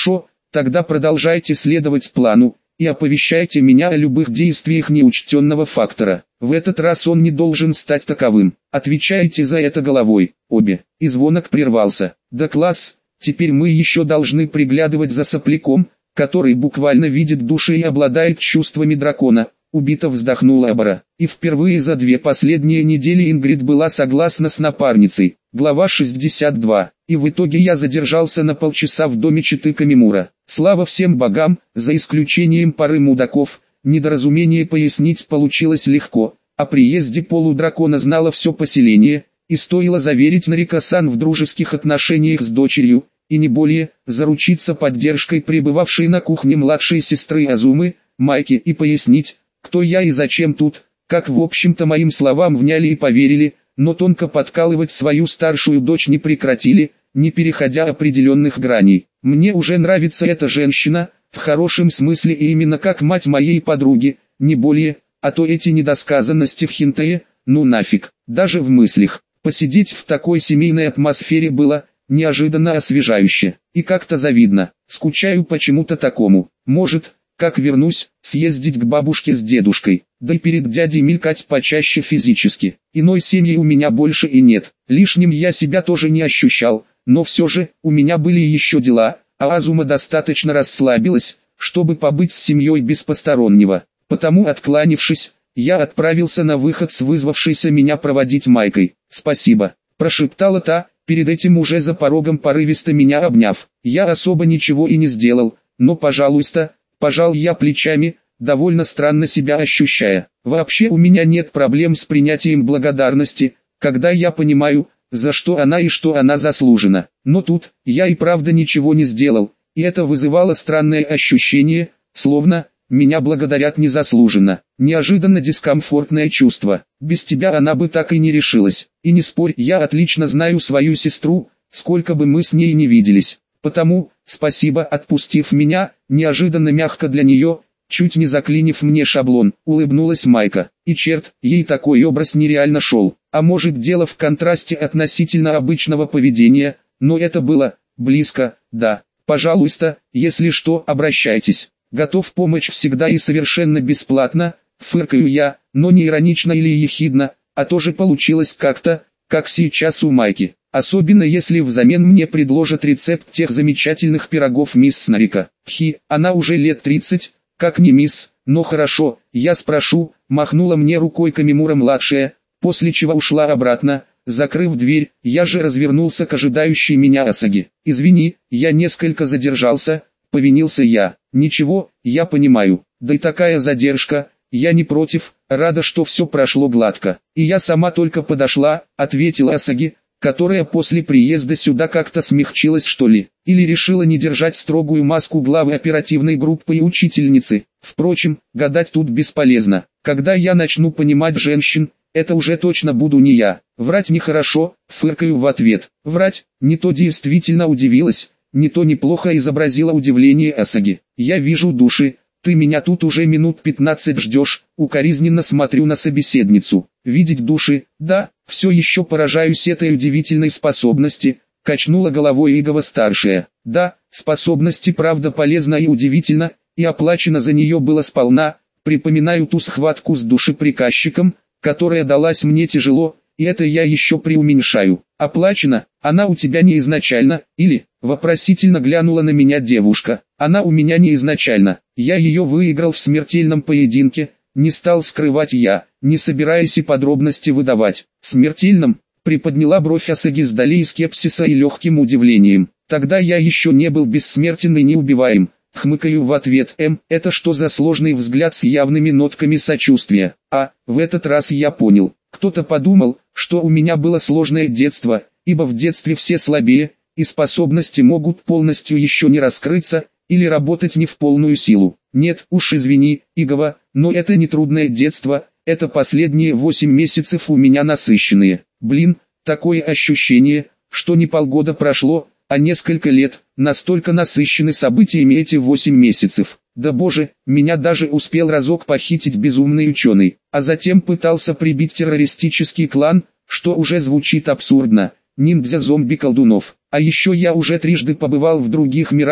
Тогда продолжайте следовать плану, и оповещайте меня о любых действиях неучтенного фактора. В этот раз он не должен стать таковым. Отвечайте за это головой, обе. И звонок прервался. Да класс, теперь мы еще должны приглядывать за сопляком, который буквально видит души и обладает чувствами дракона. Убито вздохнула Абара. И впервые за две последние недели Ингрид была согласна с напарницей. Глава шестьдесят два. И в итоге я задержался на полчаса в доме четы Камимура. Слава всем богам, за исключением пары мудаков, недоразумение пояснить получилось легко. О приезде полудракона знало все поселение, и стоило заверить Нарика-сан в дружеских отношениях с дочерью, и не более, заручиться поддержкой пребывавшей на кухне младшей сестры Азумы, Майки, и пояснить, кто я и зачем тут, как в общем-то моим словам вняли и поверили, но тонко подкалывать свою старшую дочь не прекратили, не переходя определенных граней. Мне уже нравится эта женщина, в хорошем смысле и именно как мать моей подруги, не более, а то эти недосказанности в хентае, ну нафиг, даже в мыслях. Посидеть в такой семейной атмосфере было неожиданно освежающе, и как-то завидно. Скучаю почему-то такому. Может, как вернусь, съездить к бабушке с дедушкой, да и перед дядей мелькать почаще физически. Иной семьи у меня больше и нет. Лишним я себя тоже не ощущал, но все же, у меня были еще дела, а Азума достаточно расслабилась, чтобы побыть с семьей без постороннего. Потому, откланившись, я отправился на выход с вызвавшейся меня проводить Майкой. «Спасибо», – прошептала та, перед этим уже за порогом порывисто меня обняв. Я особо ничего и не сделал, но пожалуйста, пожал я плечами, довольно странно себя ощущая. Вообще у меня нет проблем с принятием благодарности, когда я понимаю, за что она и что она заслужена. Но тут, я и правда ничего не сделал, и это вызывало странное ощущение, словно меня благодарят незаслуженно. Неожиданно дискомфортное чувство. Без тебя она бы так и не решилась. И не спорь, я отлично знаю свою сестру, сколько бы мы с ней не виделись. Потому, спасибо, отпустив меня, неожиданно мягко для нее, чуть не заклинив мне шаблон, улыбнулась Майка. И черт, ей такой образ нереально шел. А может, дело в контрасте относительно обычного поведения, но это было близко, да. Пожалуйста, если что, обращайтесь. Готов помочь всегда и совершенно бесплатно, фыркаю я, но не иронично или ехидно, а тоже получилось как-то, как сейчас у Майки. Особенно если взамен мне предложат рецепт тех замечательных пирогов мисс Нарика. Хи, она уже лет тридцать, как не мисс, но хорошо, я спрошу, махнула мне рукой Камимура-младшая, после чего ушла обратно, закрыв дверь. Я же развернулся к ожидающей меня Асаги. «Извини, я несколько задержался», — повинился я. «Ничего, я понимаю, да и такая задержка, я не против, рада, что все прошло гладко». «И я сама только подошла», — ответила Асаги, которая после приезда сюда как-то смягчилась что ли, или решила не держать строгую маску главы оперативной группы и учительницы. Впрочем, гадать тут бесполезно. Когда я начну понимать женщин, это уже точно буду не я. Врать нехорошо, фыркаю в ответ. Врать, не то действительно удивилась, не то неплохо изобразила удивление Асаги. «Я вижу души, ты меня тут уже минут пятнадцать ждешь», укоризненно смотрю на собеседницу. «Видеть души, да, все еще поражаюсь этой удивительной способности», качнула головой Игова-старшая. «Да, способности правда полезна и удивительна, и оплачено за нее было сполна. Припоминаю ту схватку с душеприказчиком, которая далась мне тяжело, и это я еще преуменьшаю. Оплачено, она у тебя не изначально, или?» Вопросительно глянула на меня девушка. «Она у меня не изначально, я ее выиграл в смертельном поединке», не стал скрывать я, не собираясь и подробности выдавать. «Смертельном?» Приподняла бровь Асаги с долей скепсиса и легким удивлением. «Тогда я еще не был бессмертен и неубиваем», хмыкаю в ответ. «Эм, это что за сложный взгляд с явными нотками сочувствия?» А, в этот раз я понял. Кто-то подумал, что у меня было сложное детство, ибо в детстве все слабее, и способности могут полностью еще не раскрыться, или работать не в полную силу. Нет, уж извини, Игова, но это не трудное детство, это последние восемь месяцев у меня насыщенные. Блин, такое ощущение, что не полгода прошло, а несколько лет, настолько насыщены событиями эти восемь месяцев. Да боже, меня даже успел разок похитить безумный ученый, а затем пытался прибить террористический клан, что уже звучит абсурдно, ниндзя-зомби-колдунов. А еще я уже трижды побывал в других мирах,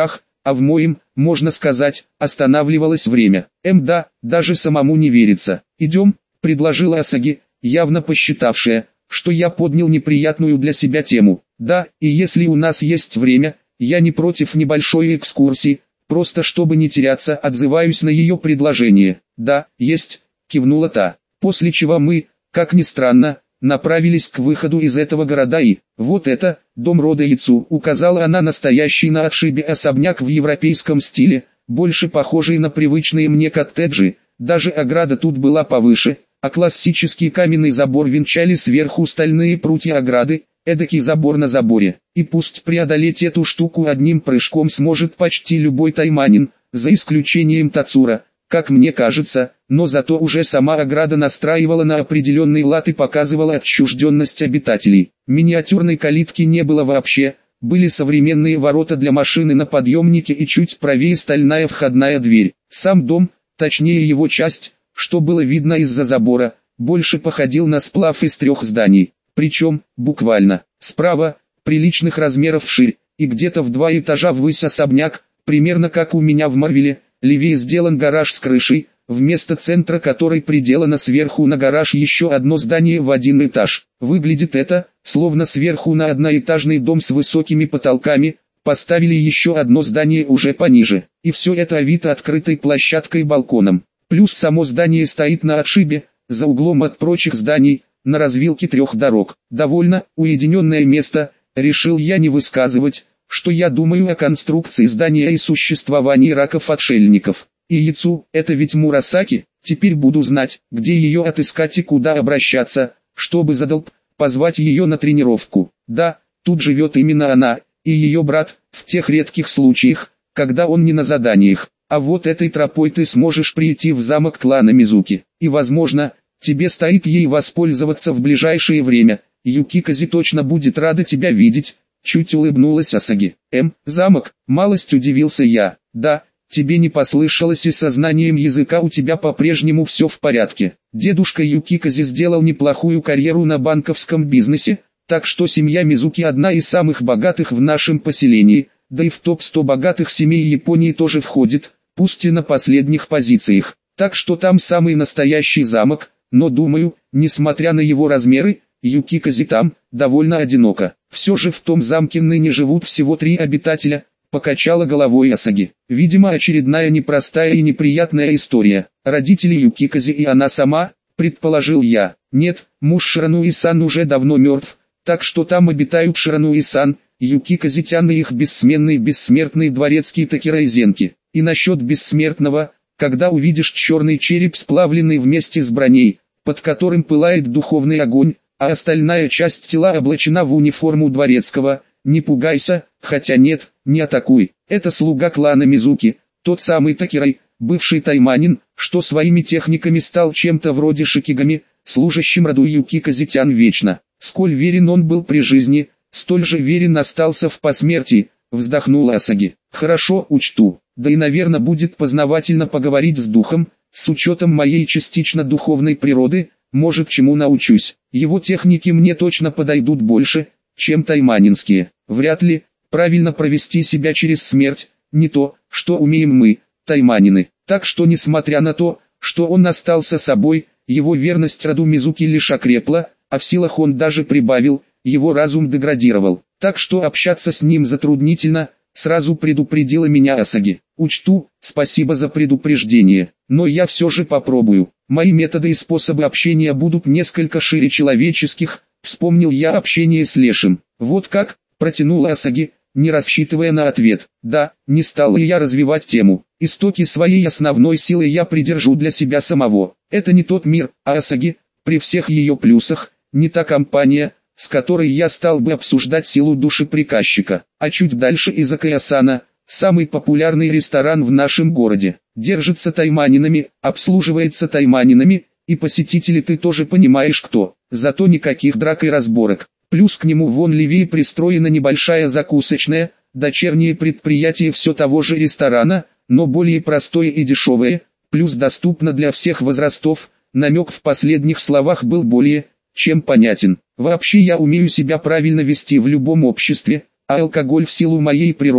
а в моем, можно сказать, останавливалось время. Эм да, даже самому не верится. «Идем», — предложила Асаги, явно посчитавшая, что я поднял неприятную для себя тему. «Да, и если у нас есть время, я не против небольшой экскурсии, просто чтобы не теряться», отзываюсь на ее предложение. «Да, есть», — кивнула та. После чего мы, как ни странно, направились к выходу из этого города и, вот это, дом рода Яцу, указала она настоящий на отшибе особняк в европейском стиле, больше похожий на привычные мне коттеджи, даже ограда тут была повыше, а классический каменный забор венчали сверху стальные прутья ограды, эдакий забор на заборе. И пусть преодолеть эту штуку одним прыжком сможет почти любой тайманин, за исключением Тацура, как мне кажется, но зато уже сама ограда настраивала на определенный лад и показывала отчужденность обитателей. Миниатюрной калитки не было вообще, были современные ворота для машины на подъемнике и чуть правее стальная входная дверь. Сам дом, точнее его часть, что было видно из-за забора, больше походил на сплав из трех зданий, причем, буквально, справа, приличных размеров вширь, и где-то в два этажа ввысь особняк, примерно как у меня в Марвеле. Левее сделан гараж с крышей, вместо центра которой приделано сверху на гараж еще одно здание в один этаж. Выглядит это, словно сверху на одноэтажный дом с высокими потолками, поставили еще одно здание уже пониже. И все это овито открытой площадкой-балконом. Плюс само здание стоит на отшибе, за углом от прочих зданий, на развилке трех дорог. Довольно уединенное место, решил я не высказывать, что я думаю о конструкции здания и существовании раков-отшельников. И Яцу, это ведь Мурасаки, теперь буду знать, где ее отыскать и куда обращаться, чтобы задолб, позвать ее на тренировку. Да, тут живет именно она, и ее брат, в тех редких случаях, когда он не на заданиях. А вот этой тропой ты сможешь прийти в замок клана Мизуки, и возможно, тебе стоит ей воспользоваться в ближайшее время. Юкикази точно будет рада тебя видеть. Чуть улыбнулась Асаги. Эм, замок, малость удивился я. Да, тебе не послышалось, и сознанием языка у тебя по-прежнему все в порядке. Дедушка Юкикази сделал неплохую карьеру на банковском бизнесе, так что семья Мизуки одна из самых богатых в нашем поселении, да и в топ сто богатых семей Японии тоже входит, пусть и на последних позициях. Так что там самый настоящий замок, но думаю, несмотря на его размеры, Юкикази там, довольно одиноко. Все же в том замке ныне живут всего три обитателя, покачала головой Асаги. Видимо, очередная непростая и неприятная история. Родители Юкикази и она сама, предположил я. Нет, муж Ширануи-сан уже давно мертв, так что там обитают Ширануи-сан, Юкикази-тян и их бессменный бессмертный дворецкий Такира-Изенки. И насчет бессмертного, когда увидишь черный череп, сплавленный вместе с броней, под которым пылает духовный огонь, а остальная часть тела облачена в униформу дворецкого, не пугайся, хотя нет, не атакуй. Это слуга клана Мизуки, тот самый Такирай, бывший тайманин, что своими техниками стал чем-то вроде шикигами, служащим роду Юкикази-тян вечно. Сколь верен он был при жизни, столь же верен остался в посмертии, вздохнула Асаги. Хорошо, учту, да и наверное будет познавательно поговорить с духом, с учетом моей частично духовной природы. Может, чему научусь. Его техники мне точно подойдут больше, чем тайманинские. Вряд ли, правильно провести себя через смерть, не то, что умеем мы, тайманины. Так что несмотря на то, что он остался собой, его верность роду Мизуки лишь окрепла, а в силах он даже прибавил, его разум деградировал. Так что общаться с ним затруднительно, сразу предупредила меня Асаги. Учту, спасибо за предупреждение, но я все же попробую. Мои методы и способы общения будут несколько шире человеческих, вспомнил я общение с Лешим. Вот как, протянула Асаги, не рассчитывая на ответ. Да, не стал и я развивать тему. Истоки своей основной силы я придержу для себя самого. Это не тот мир, а Асаги, при всех ее плюсах, не та компания, с которой я стал бы обсуждать силу души приказчика. А чуть дальше Изакая-сана, самый популярный ресторан в нашем городе. Держится тайманинами, обслуживается тайманинами, и посетители ты тоже понимаешь кто. Зато никаких драк и разборок. Плюс к нему вон левее пристроена небольшая закусочная, дочернее предприятие все того же ресторана, но более простое и дешевое, плюс доступно для всех возрастов. Намек в последних словах был более чем понятен. Вообще я умею себя правильно вести в любом обществе, а алкоголь в силу моей природы,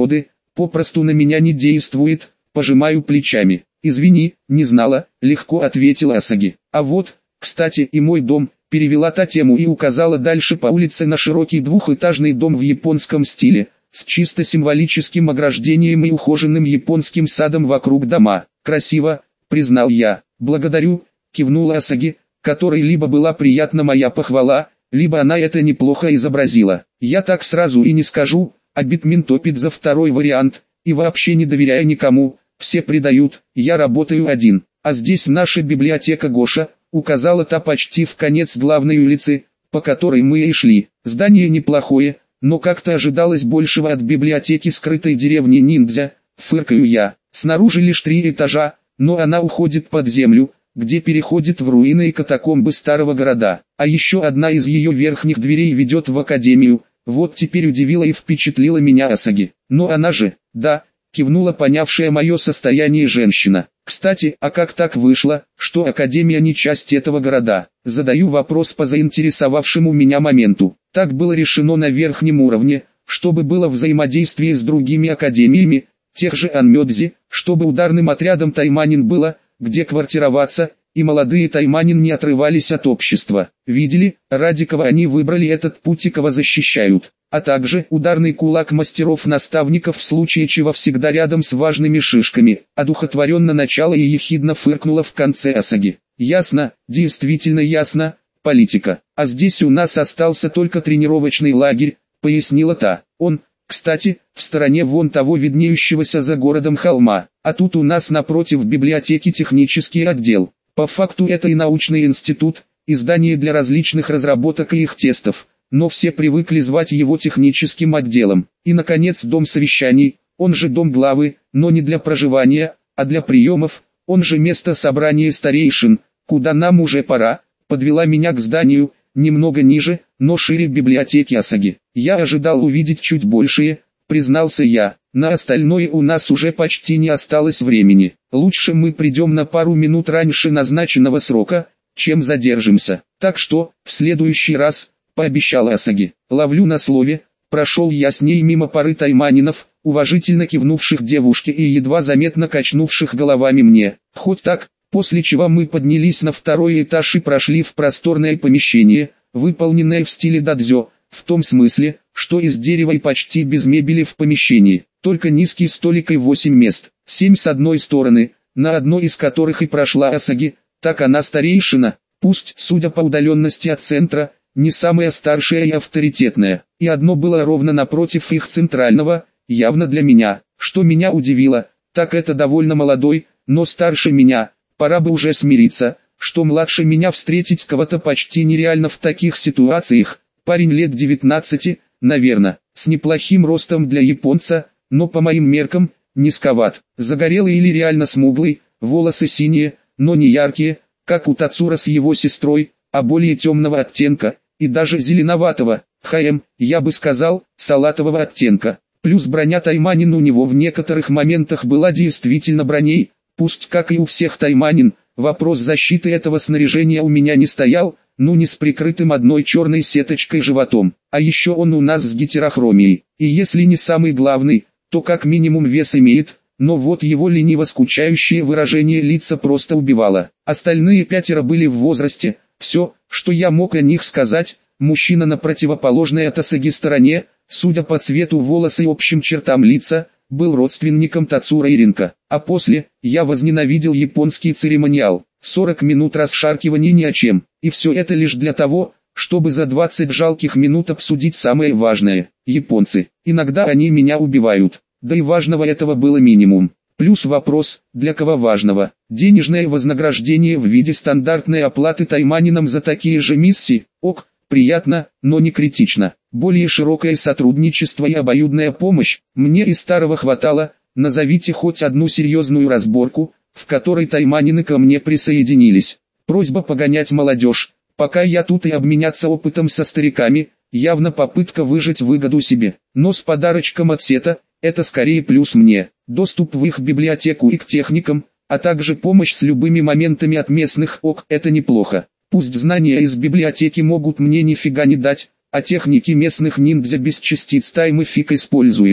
попросту на меня не действует, пожимаю плечами. Извини, не знала, легко ответила Асаги. А вот, кстати, и мой дом, перевела та тему и указала дальше по улице на широкий двухэтажный дом в японском стиле, с чисто символическим ограждением и ухоженным японским садом вокруг дома. Красиво, признал я. Благодарю, кивнула Асаги, которой либо была приятна моя похвала, либо она это неплохо изобразила. Я так сразу и не скажу, а Битмин топит за второй вариант, и вообще не доверяя никому, все предают, я работаю один. А здесь наша библиотека, Гоша, указала та почти в конец главной улицы, по которой мы и шли. Здание неплохое, но как-то ожидалось большего от библиотеки скрытой деревни ниндзя, фыркаю я. Снаружи лишь три этажа, но она уходит под землю, где переходит в руины и катакомбы старого города. А еще одна из ее верхних дверей ведет в академию. Вот теперь удивила и впечатлила меня Асаги. Но она же, да, кивнула понявшая мое состояние женщина. Кстати, а как так вышло, что академия не часть этого города? Задаю вопрос по заинтересовавшему меня моменту. Так было решено на верхнем уровне, чтобы было взаимодействие с другими академиями, тех же Анмёдзи, чтобы ударным отрядом Тайманин было, где квартироваться, и молодые Тайманин не отрывались от общества. Видели, ради кого они выбрали этот путь и кого защищают. А также ударный кулак мастеров-наставников в случае чего всегда рядом с важными шишками. Одухотворенно начало и ехидно фыркнула в конце Асаги. Ясно, действительно ясно, политика. А здесь у нас остался только тренировочный лагерь, пояснила та. Он, кстати, в стороне вон того виднеющегося за городом холма. А тут у нас напротив библиотеки технический отдел. По факту это и научный институт, и здание для различных разработок и их тестов. Но все привыкли звать его техническим отделом. И, наконец, дом совещаний, он же дом главы, но не для проживания, а для приемов, он же место собрания старейшин, куда нам уже пора, подвела меня к зданию, немного ниже, но шире библиотеки Асаги. Я ожидал увидеть чуть большее, признался я, на остальное у нас уже почти не осталось времени. Лучше мы придем на пару минут раньше назначенного срока, чем задержимся. Так что, в следующий раз, пообещала Асаги. Ловлю на слове, прошел я с ней мимо пары тайманинов, уважительно кивнувших девушке и едва заметно качнувших головами мне. Хоть так, после чего мы поднялись на второй этаж и прошли в просторное помещение, выполненное в стиле дадзё, в том смысле, что из дерева и почти без мебели в помещении, только низкий столик и восемь мест, семь с одной стороны, на одной из которых и прошла Асаги, так она старейшина, пусть, судя по удаленности от центра, не самая старшая и авторитетная, и одно было ровно напротив их центрального, явно для меня, что меня удивило, так это довольно молодой, но старше меня, пора бы уже смириться, что младше меня встретить кого-то почти нереально в таких ситуациях, парень лет девятнадцати, наверное, с неплохим ростом для японца, но по моим меркам, низковат, загорелый или реально смуглый, волосы синие, но не яркие, как у Тацура с его сестрой, а более темного оттенка, и даже зеленоватого, хэм, я бы сказал, салатового оттенка. Плюс броня Тайманин у него в некоторых моментах была действительно броней, пусть как и у всех Тайманин, вопрос защиты этого снаряжения у меня не стоял, ну не с прикрытым одной черной сеточкой животом, а еще он у нас с гетерохромией, и если не самый главный, то как минимум вес имеет, но вот его лениво скучающее выражение лица просто убивало. Остальные пятеро были в возрасте. Все, что я мог о них сказать, мужчина на противоположной от Асаги стороне, судя по цвету волос и общим чертам лица, был родственником Тацура и Ринка. А после, я возненавидел японский церемониал. сорок минут расшаркивания ни о чем. И все это лишь для того, чтобы за двадцать жалких минут обсудить самое важное. Японцы. Иногда они меня убивают. Да и важного этого было минимум. Плюс вопрос, для кого важного, денежное вознаграждение в виде стандартной оплаты тайманинам за такие же миссии, ок, приятно, но не критично. Более широкое сотрудничество и обоюдная помощь, мне и старого хватало, назовите хоть одну серьезную разборку, в которой тайманины ко мне присоединились. Просьба погонять молодежь, пока я тут и обменяться опытом со стариками, явно попытка выжать выгоду себе, но с подарочком от сета, это скорее плюс мне. Доступ в их библиотеку и к техникам, а также помощь с любыми моментами от местных ок, это неплохо. Пусть знания из библиотеки могут мне нифига не дать, а техники местных ниндзя без частиц тайм и фиг используешь.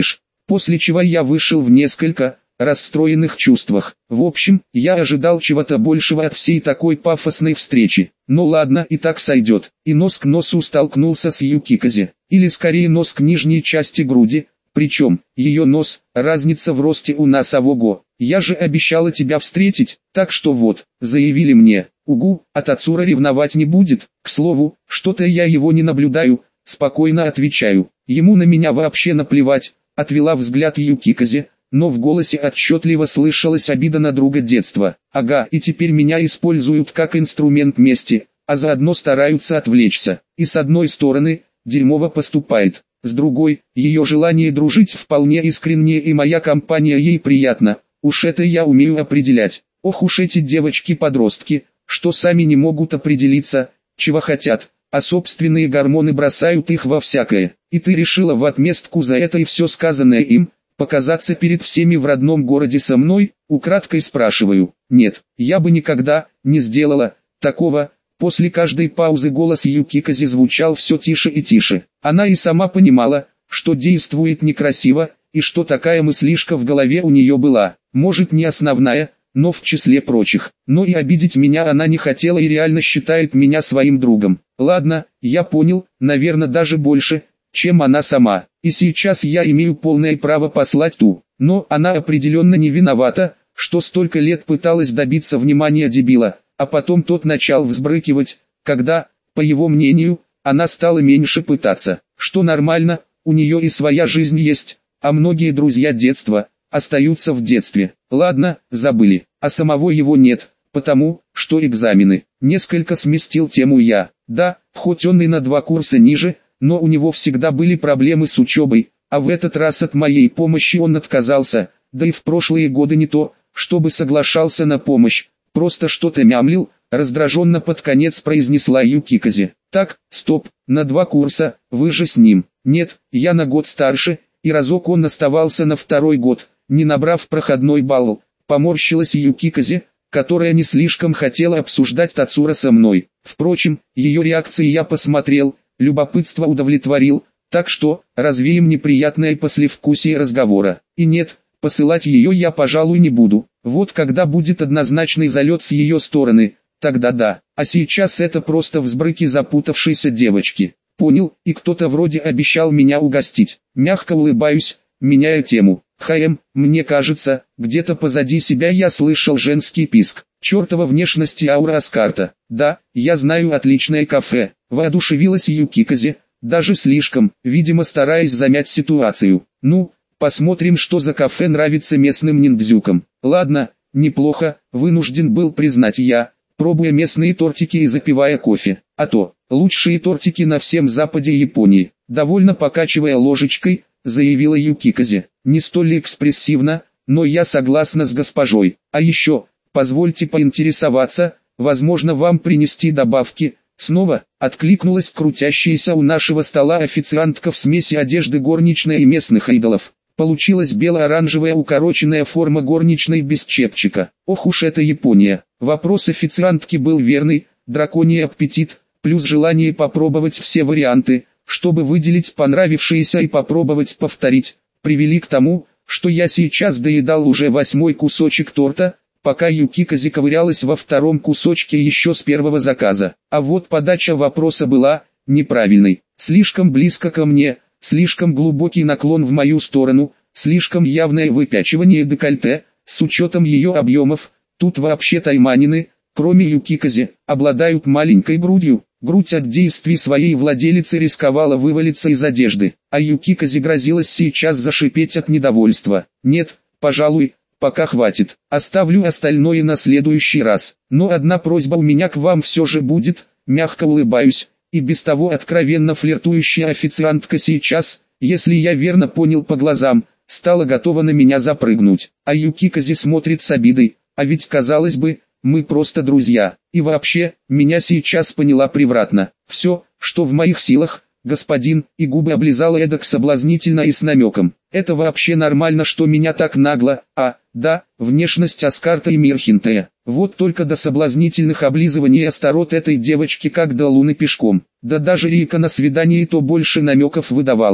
после чего я вышел в несколько расстроенных чувствах. В общем, я ожидал чего-то большего от всей такой пафосной встречи. Ну ладно, и так сойдет. И нос к носу столкнулся с Юкиказе, или скорее нос к нижней части груди, причем, ее нос, разница в росте у нас ого-го. Я же обещала тебя встретить, так что вот, заявили мне. Угу, а Тацура ревновать не будет. К слову, что-то я его не наблюдаю, спокойно отвечаю. Ему на меня вообще наплевать, отвела взгляд Юкиказе, но в голосе отчетливо слышалась обида на друга детства. Ага, и теперь меня используют как инструмент мести, а заодно стараются отвлечься. И с одной стороны, дерьмово поступает. С другой, ее желание дружить вполне искреннее, и моя компания ей приятна. Уж это я умею определять. Ох уж эти девочки-подростки, что сами не могут определиться, чего хотят, а собственные гормоны бросают их во всякое. И ты решила в отместку за это и все сказанное им, показаться перед всеми в родном городе со мной? Украдкой спрашиваю. Нет, я бы никогда не сделала такого. После каждой паузы голос Юкикази звучал все тише и тише. Она и сама понимала, что действует некрасиво, и что такая мыслишка в голове у нее была. Может, не основная, но в числе прочих. Но и обидеть меня она не хотела и реально считает меня своим другом. Ладно, я понял, наверное даже больше, чем она сама. И сейчас я имею полное право послать ту. Но она определенно не виновата, что столько лет пыталась добиться внимания дебила, а потом тот начал взбрыкивать, когда, по его мнению, она стала меньше пытаться. Что нормально, у нее и своя жизнь есть, а многие друзья детства остаются в детстве. Ладно, забыли, а самого его нет, потому что экзамены. Несколько сместил тему я. Да, хоть он и на два курса ниже, но у него всегда были проблемы с учебой, а в этот раз от моей помощи он отказался, да и в прошлые годы не то, чтобы соглашался на помощь, просто что-то мямлил, раздраженно под конец произнесла Юкиказе. Так, стоп, на два курса, вы же с ним. Нет, я на год старше, и разок он оставался на второй год, не набрав проходной балл. Поморщилась Юкиказе, которая не слишком хотела обсуждать Тацура со мной. Впрочем, ее реакции я посмотрел, любопытство удовлетворил, так что, развеем неприятное послевкусие разговора. И нет, посылать ее я, пожалуй, не буду. Вот когда будет однозначный залет с ее стороны, тогда да. А сейчас это просто взбрыки запутавшейся девочки. Понял, и кто-то вроде обещал меня угостить. Мягко улыбаюсь, меняя тему. Хэм, мне кажется, где-то позади себя я слышал женский писк. Чертова внешность и аура Аскарта. Да, я знаю отличное кафе. Воодушевилась Юкиказе, даже слишком, видимо стараясь замять ситуацию. Ну, посмотрим, что за кафе нравится местным ниндзюкам. Ладно, неплохо, вынужден был признать я, пробуя местные тортики и запивая кофе. А то, лучшие тортики на всем западе Японии. Довольно покачивая ложечкой, заявила Юкиказе. Не столь экспрессивно, но я согласна с госпожой. А еще, позвольте поинтересоваться, возможно вам принести добавки? Снова откликнулась крутящаяся у нашего стола официантка в смеси одежды горничной и местных идолов. Получилась бело-оранжевая укороченная форма горничной без чепчика. Ох уж это Япония. Вопрос официантки был верный, драконий аппетит, плюс желание попробовать все варианты, чтобы выделить понравившиеся и попробовать повторить, привели к тому, что я сейчас доедал уже восьмой кусочек торта, пока Юкиказе ковырялась во втором кусочке еще с первого заказа. А вот подача вопроса была неправильной, слишком близко ко мне, слишком глубокий наклон в мою сторону, слишком явное выпячивание декольте, с учетом ее объемов. Тут вообще тайманины, кроме Юкиказе, обладают маленькой грудью. Грудь от действий своей владелицы рисковала вывалиться из одежды, а Юкиказе грозилась сейчас зашипеть от недовольства. Нет, пожалуй, пока хватит, оставлю остальное на следующий раз. Но одна просьба у меня к вам все же будет, мягко улыбаюсь, и без того откровенно флиртующая официантка сейчас, если я верно понял по глазам, стала готова на меня запрыгнуть. А Юкиказе смотрит с обидой, а ведь казалось бы, мы просто друзья. И вообще, меня сейчас поняла превратно. Все, что в моих силах, господин, и губы облизала эдак соблазнительно и с намеком. Это вообще нормально, что меня так нагло, а, да, внешность Аскарта и Мирхинтея. Вот только до соблазнительных облизываний Астарот этой девочки как до луны пешком. Да даже Рика на свидании то больше намеков выдавала.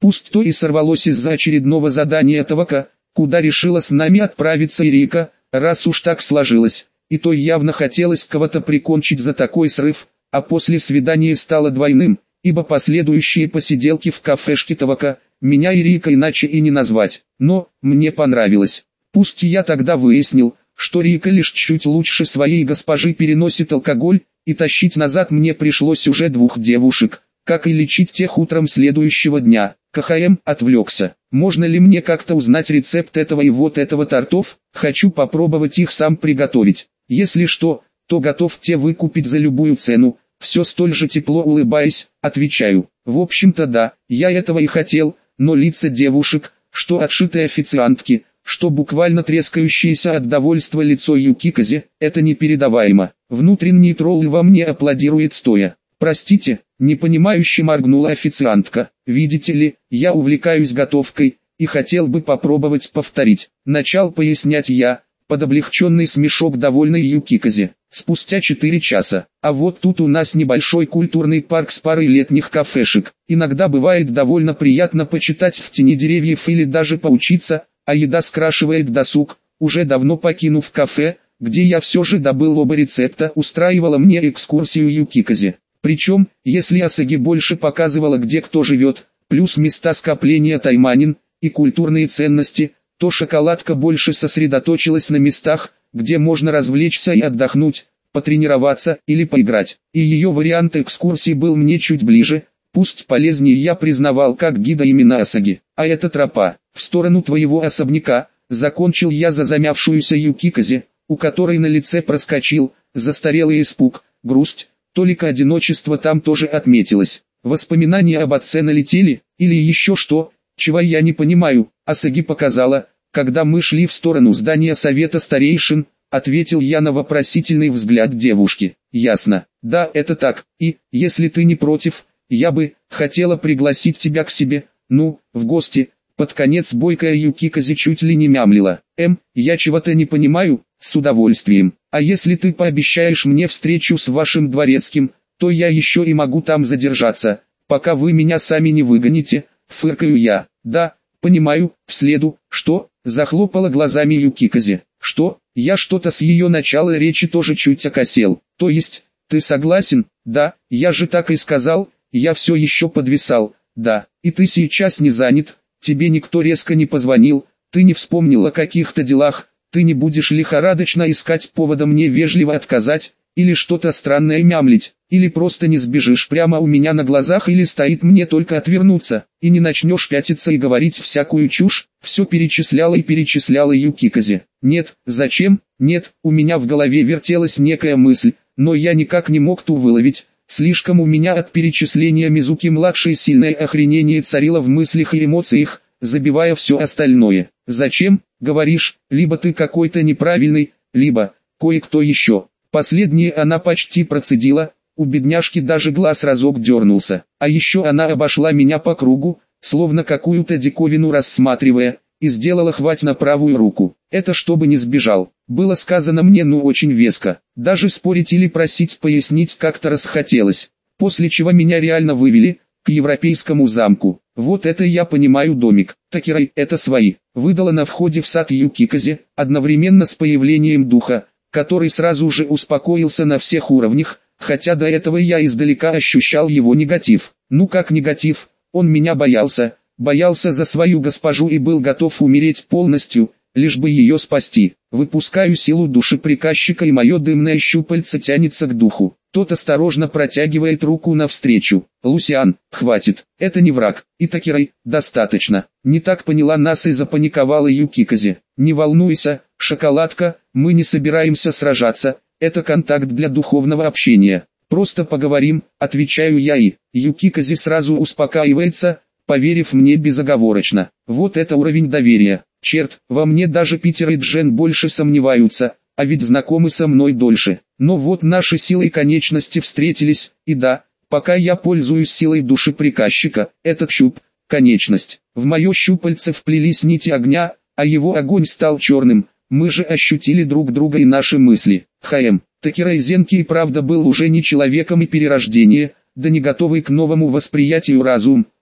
Пусть то и сорвалось из-за очередного задания ТВК, куда решила с нами отправиться Ирика, раз уж так сложилось, и то явно хотелось кого-то прикончить за такой срыв, а после свидания стало двойным, ибо последующие посиделки в кафешке ТВК, меня Ирика иначе и не назвать, но, мне понравилось. Пусть я тогда выяснил, что Рика лишь чуть лучше своей госпожи переносит алкоголь, и тащить назад мне пришлось уже двух девушек, как и лечить тех утром следующего дня. КХМ отвлекся. Можно ли мне как-то узнать рецепт этого и вот этого тортов? Хочу попробовать их сам приготовить. Если что, то готов те выкупить за любую цену. Все столь же тепло улыбаясь, отвечаю. В общем-то да, я этого и хотел, но лица девушек, что отшитые официантки, что буквально трескающееся от довольства лицо Юкиказе, это непередаваемо. Внутренний тролль во мне аплодирует стоя. «Простите», — непонимающе моргнула официантка. «Видите ли, я увлекаюсь готовкой, и хотел бы попробовать повторить». Начал пояснять я, под облегченный смешок довольной Юкиказе. Спустя четыре часа. А вот тут у нас небольшой культурный парк с парой летних кафешек. Иногда бывает довольно приятно почитать в тени деревьев или даже поучиться, а еда скрашивает досуг. Уже давно покинув кафе, где я все же добыл оба рецепта, устраивала мне экскурсию Юкиказе. Причем, если Асаги больше показывала, где кто живет, плюс места скопления тайманин и культурные ценности, то шоколадка больше сосредоточилась на местах, где можно развлечься и отдохнуть, потренироваться или поиграть. И ее вариант экскурсии был мне чуть ближе, пусть полезнее я признавал как гида именно Асаги. А это тропа, в сторону твоего особняка, закончил я за замявшуюся Юкиказе, у которой на лице проскочил застарелый испуг, грусть. Только одиночество там тоже отметилось. Воспоминания об отце налетели, или еще что, чего я не понимаю. Асаги показала, когда мы шли в сторону здания совета старейшин, ответил я на вопросительный взгляд девушки. Ясно, да, это так, и, если ты не против, я бы хотела пригласить тебя к себе, ну, в гости. Под конец бойкая Юкиказе чуть ли не мямлила. Эм, я чего-то не понимаю, с удовольствием. А если ты пообещаешь мне встречу с вашим дворецким, то я еще и могу там задержаться, пока вы меня сами не выгоните, фыркаю я. Да, понимаю, в следу, что, захлопала глазами Юкиказе. Что, я что-то с ее начала речи тоже чуть окосел. То есть, ты согласен? Да, я же так и сказал, я все еще подвисал. Да, и ты сейчас не занят, тебе никто резко не позвонил, ты не вспомнил о каких-то делах, ты не будешь лихорадочно искать повода мне вежливо отказать, или что-то странное мямлить, или просто не сбежишь прямо у меня на глазах или стоит мне только отвернуться, и не начнешь пятиться и говорить всякую чушь. Все перечисляла и перечисляла Юкиказе. Нет, зачем? Нет, у меня в голове вертелась некая мысль, но я никак не мог ту выловить. Слишком у меня от перечисления Мизуки-младшей сильное охренение царило в мыслях и эмоциях, забивая все остальное. Зачем, говоришь, либо ты какой-то неправильный, либо кое-кто еще. Последнее она почти процедила, у бедняжки даже глаз разок дернулся. А еще она обошла меня по кругу, словно какую-то диковину рассматривая, и сделала хвать на правую руку. Это чтобы не сбежал. Было сказано мне ну очень веско. Даже спорить или просить пояснить как-то расхотелось. После чего меня реально вывели к европейскому замку. Вот это я понимаю домик. Такирай, это свои. Выдала на входе в сад Юкиказе, одновременно с появлением духа, который сразу же успокоился на всех уровнях, хотя до этого я издалека ощущал его негатив. Ну как негатив, он меня боялся, боялся за свою госпожу и был готов умереть полностью, лишь бы ее спасти. Выпускаю силу души приказчика и мое дымное щупальце тянется к духу. Тот осторожно протягивает руку навстречу. Лусиан, хватит, это не враг. И Такирай, достаточно. Не так поняла нас и запаниковала Юкиказе. Не волнуйся, шоколадка, мы не собираемся сражаться, это контакт для духовного общения. Просто поговорим, отвечаю я и Юкиказе сразу успокаивается, поверив мне безоговорочно. Вот это уровень доверия. Черт, во мне даже Питер и Джен больше сомневаются, а ведь знакомы со мной дольше. Но вот наши силы и конечности встретились, и да, пока я пользуюсь силой души приказчика, этот щуп, конечность. В мое щупальце вплелись нити огня, а его огонь стал черным. Мы же ощутили друг друга и наши мысли. ХМ, Такирай Зенки и правда был уже не человеком и перерождение, да не готовый к новому восприятию разум.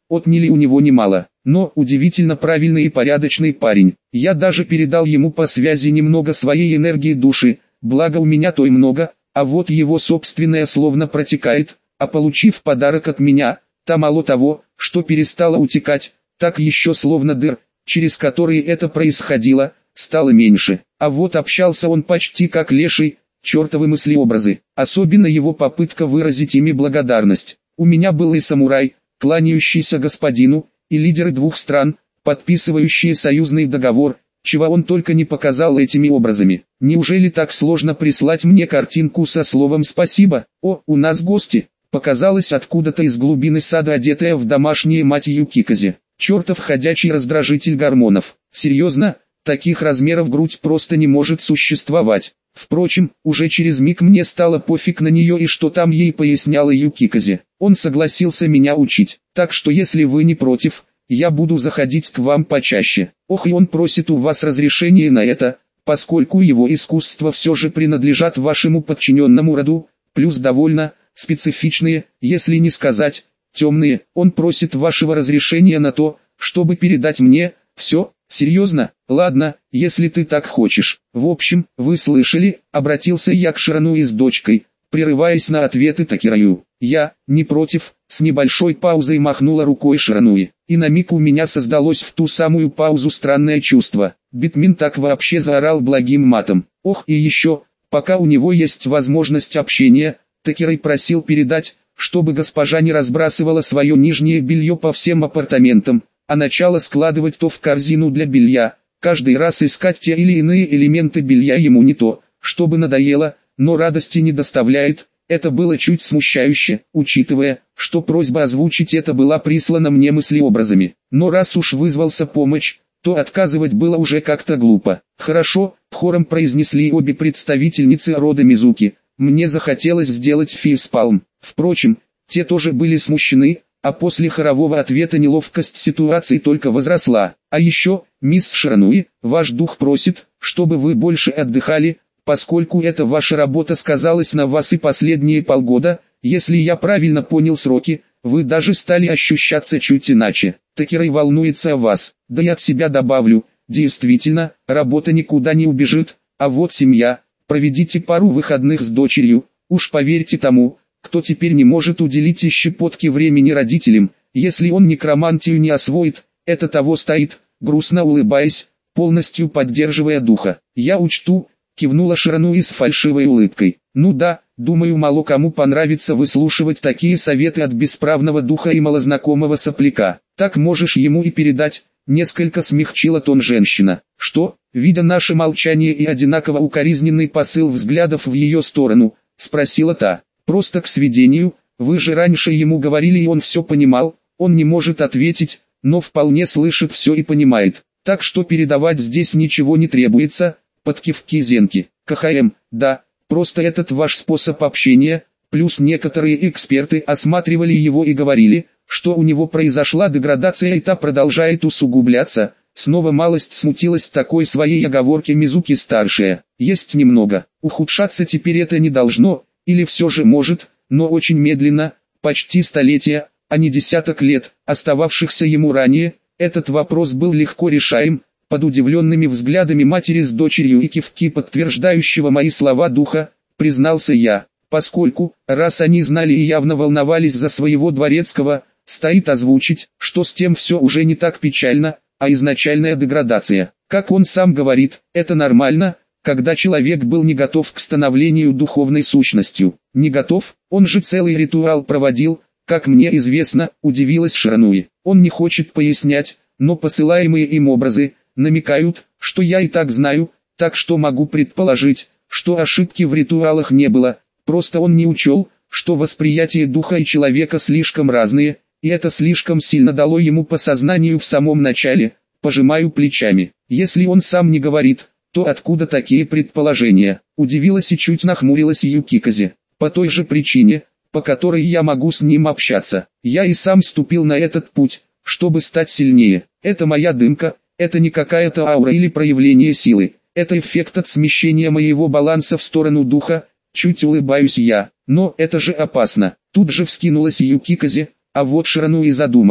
отняли у него немало. Но удивительно правильный и порядочный парень. Я даже передал ему по связи немного своей энергии души, благо у меня той много, а вот его собственное словно протекает, а получив подарок от меня, та мало того, что перестала утекать, так еще словно дыр, через которые это происходило, стало меньше. А вот общался он почти как леший, чертовы мыслеобразы, особенно его попытка выразить ими благодарность. У меня был и самурай, кланяющийся господину, и лидеры двух стран, подписывающие союзный договор, чего он только не показал этими образами. Неужели так сложно прислать мне картинку со словом «спасибо»? О, у нас гости! Показалась откуда-то из глубины сада одетая в домашнее мать Юкиказе. Чертов ходячий раздражитель гормонов. Серьезно, таких размеров грудь просто не может существовать. Впрочем, уже через миг мне стало пофиг на нее и что там ей поясняла Юкиказе. Он согласился меня учить, так что если вы не против, я буду заходить к вам почаще. Ох, и он просит у вас разрешения на это, поскольку его искусства все же принадлежат вашему подчиненному роду, плюс довольно специфичные, если не сказать, темные. Он просит вашего разрешения на то, чтобы передать мне все. Серьезно? Ладно, если ты так хочешь. В общем, вы слышали, обратился я к Ширануи с дочкой, прерываясь на ответы Такираю. Я, не против, с небольшой паузой махнула рукой Ширануи. И на миг у меня создалось в ту самую паузу странное чувство. Битмин так вообще заорал благим матом. Ох, и еще, пока у него есть возможность общения, Такирай просил передать, чтобы госпожа не разбрасывала свое нижнее белье по всем апартаментам, а начала складывать то в корзину для белья. Каждый раз искать те или иные элементы белья ему не то, чтобы надоело, но радости не доставляет. Это было чуть смущающе, учитывая, что просьба озвучить это была прислана мне мыслеобразами. Но раз уж вызвался помощь, то отказывать было уже как-то глупо. Хорошо, хором произнесли обе представительницы рода Мизуки. Мне захотелось сделать фейспалм. Впрочем, те тоже были смущены, а после хорового ответа неловкость ситуации только возросла. А еще, мисс Ширануи, ваш дух просит, чтобы вы больше отдыхали, поскольку эта ваша работа сказалась на вас и последние полгода, если я правильно понял сроки, вы даже стали ощущаться чуть иначе. Такирай волнуется о вас. Да я от себя добавлю, действительно, работа никуда не убежит, а вот семья, проведите пару выходных с дочерью, уж поверьте тому, кто теперь не может уделить и щепотки времени родителям, если он некромантию не освоит, это того стоит, грустно улыбаясь, полностью поддерживая духа. Я учту, кивнула Ширануи с фальшивой улыбкой. Ну да, думаю, мало кому понравится выслушивать такие советы от бесправного духа и малознакомого сопляка. Так можешь ему и передать, несколько смягчила тон женщина. Что, видя наше молчание и одинаково укоризненный посыл взглядов в ее сторону, спросила та. Просто к сведению, вы же раньше ему говорили и он все понимал, он не может ответить, но вполне слышит все и понимает, так что передавать здесь ничего не требуется, под кивки Зенки. КХМ, да, просто этот ваш способ общения, плюс некоторые эксперты осматривали его и говорили, что у него произошла деградация и та продолжает усугубляться, снова малость смутилась такой своей оговорки Мизуки-старшая. Есть немного, ухудшаться теперь это не должно. Или все же может, но очень медленно, почти столетия, а не десяток лет, остававшихся ему ранее, этот вопрос был легко решаем, под удивленными взглядами матери с дочерью и кивки подтверждающего мои слова духа, признался я, поскольку, раз они знали и явно волновались за своего дворецкого, стоит озвучить, что с тем все уже не так печально, а изначальная деградация. Как он сам говорит, это нормально, когда человек был не готов к становлению духовной сущностью. Не готов, он же целый ритуал проводил, как мне известно, удивилась Ширануи. Он не хочет пояснять, но посылаемые им образы, намекают, что я и так знаю, так что могу предположить, что ошибки в ритуалах не было, просто он не учел, что восприятие духа и человека слишком разные, и это слишком сильно дало ему по сознанию в самом начале. Пожимаю плечами. Если он сам не говорит, то откуда такие предположения? Удивилась и чуть нахмурилась Юкиказе. По той же причине, по которой я могу с ним общаться. Я и сам ступил на этот путь, чтобы стать сильнее. Это моя дымка, это не какая-то аура или проявление силы. Это эффект от смещения моего баланса в сторону духа, чуть улыбаюсь я. Но это же опасно. Тут же вскинулась Юкиказе, а вот Ширануи задумалась.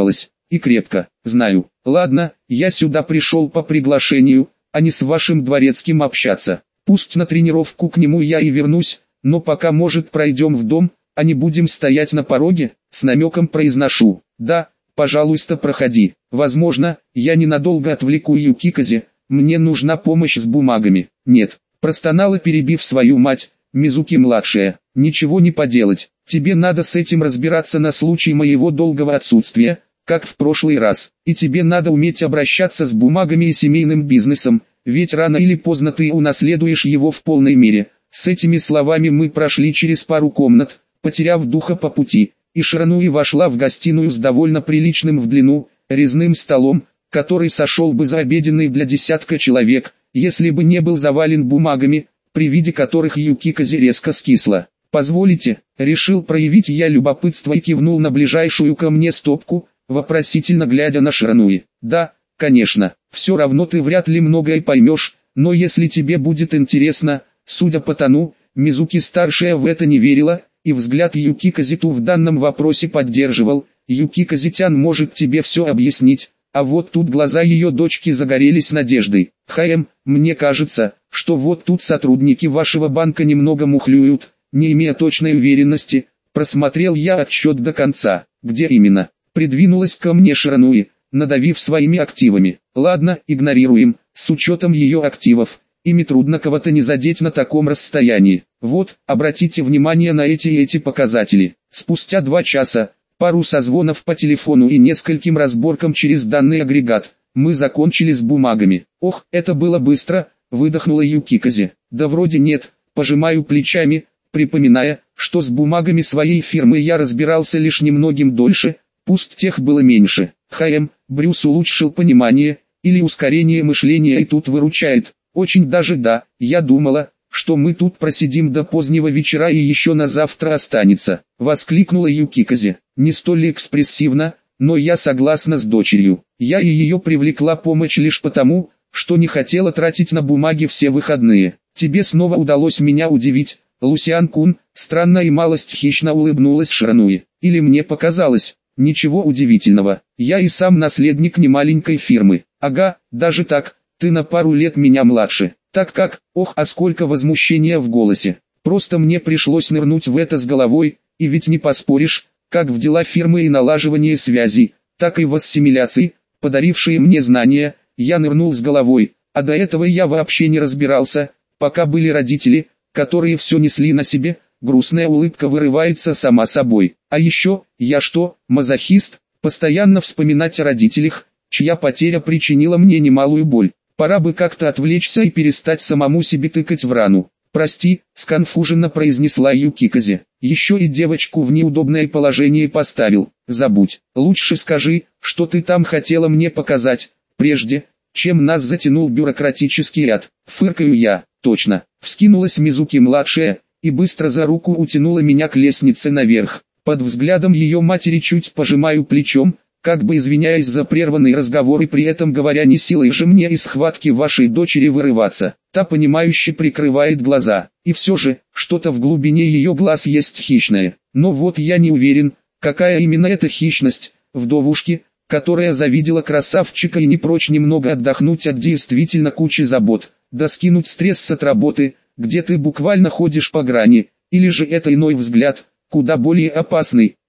и крепко. Знаю. Ладно, я сюда пришел по приглашению, а не с вашим дворецким общаться. Пусть на тренировку к нему я и вернусь, но пока, может, пройдем в дом, а не будем стоять на пороге, с намеком произношу. Да, пожалуйста, проходи. Возможно, я ненадолго отвлеку Юкиказе, мне нужна помощь с бумагами. Нет, простонала, перебив свою мать, Мизуки-младшая. Ничего не поделать, тебе надо с этим разбираться на случай моего долгого отсутствия, как в прошлый раз. И тебе надо уметь обращаться с бумагами и семейным бизнесом, ведь рано или поздно ты унаследуешь его в полной мере. С этими словами мы прошли через пару комнат, потеряв духа по пути, и Ширануи вошла в гостиную с довольно приличным в длину, резным столом, который сошел бы за обеденный для десятка человек, если бы не был завален бумагами, при виде которых Юкиказе резко скисла. «Позволите?» — решил проявить я любопытство и кивнул на ближайшую ко мне стопку, вопросительно глядя на Ширануи. «Да, конечно, все равно ты вряд ли многое поймешь, но если тебе будет интересно...» Судя по тону, Мизуки-старшая в это не верила, и взгляд Юкиказиту в данном вопросе поддерживал. «Юкиказитян может тебе все объяснить». А вот тут глаза ее дочки загорелись надеждой. «Хаэм, мне кажется, что вот тут сотрудники вашего банка немного мухлюют, не имея точной уверенности». Просмотрел я отчет до конца. «Где именно?» Придвинулась ко мне Ширануи, надавив своими активами. «Ладно, игнорируем, с учетом ее активов. Ими трудно кого-то не задеть на таком расстоянии. Вот, обратите внимание на эти и эти показатели». Спустя два часа, пару созвонов по телефону и нескольким разборкам через данный агрегат, мы закончили с бумагами. «Ох, это было быстро», — выдохнула Юкиказе. «Да вроде нет», — пожимаю плечами, припоминая, что с бумагами своей фирмы я разбирался лишь немногим дольше, пусть тех было меньше. ХМ, Брюс улучшил понимание, или ускорение мышления и тут выручает. Очень даже да, я думала, что мы тут просидим до позднего вечера и еще на завтра останется. Воскликнула Юкиказе. Не столь экспрессивно, но я согласна с дочерью. Я и ее привлекла помощь лишь потому, что не хотела тратить на бумаги все выходные. Тебе снова удалось меня удивить, Лусиан-кун. Странно и малость хищно улыбнулась Ширануи. Или мне показалось? Ничего удивительного. Я и сам наследник немаленькой фирмы. Ага, даже так. Ты на пару лет меня младше. Так как, ох, а сколько возмущения в голосе. Просто мне пришлось нырнуть в это с головой, и ведь не поспоришь, как в дела фирмы и налаживание связей, так и в ассимиляции, подарившие мне знания, я нырнул с головой, а до этого я вообще не разбирался, пока были родители, которые все несли на себе. Грустная улыбка вырывается сама собой. А еще, я что, мазохист, постоянно вспоминать о родителях, чья потеря причинила мне немалую боль. Пора бы как-то отвлечься и перестать самому себе тыкать в рану. «Прости», — сконфуженно произнесла Юкиказе. «Еще и девочку в неудобное положение поставил. Забудь. Лучше скажи, что ты там хотела мне показать, прежде, чем нас затянул бюрократический ад». Фыркаю я. «Точно». Вскинулась Мизуки-младшая, и быстро за руку утянула меня к лестнице наверх. Под взглядом ее матери чуть пожимаю плечом, как бы извиняясь за прерванный разговор и при этом говоря: не силой же мне из схватки вашей дочери вырываться. Та понимающе прикрывает глаза, и все же, что-то в глубине ее глаз есть хищное. Но вот я не уверен, какая именно эта хищность. Вдовушки, которая завидела красавчика и не прочь немного отдохнуть от действительно кучи забот, да скинуть стресс от работы, где ты буквально ходишь по грани, или же это иной взгляд, куда более опасный,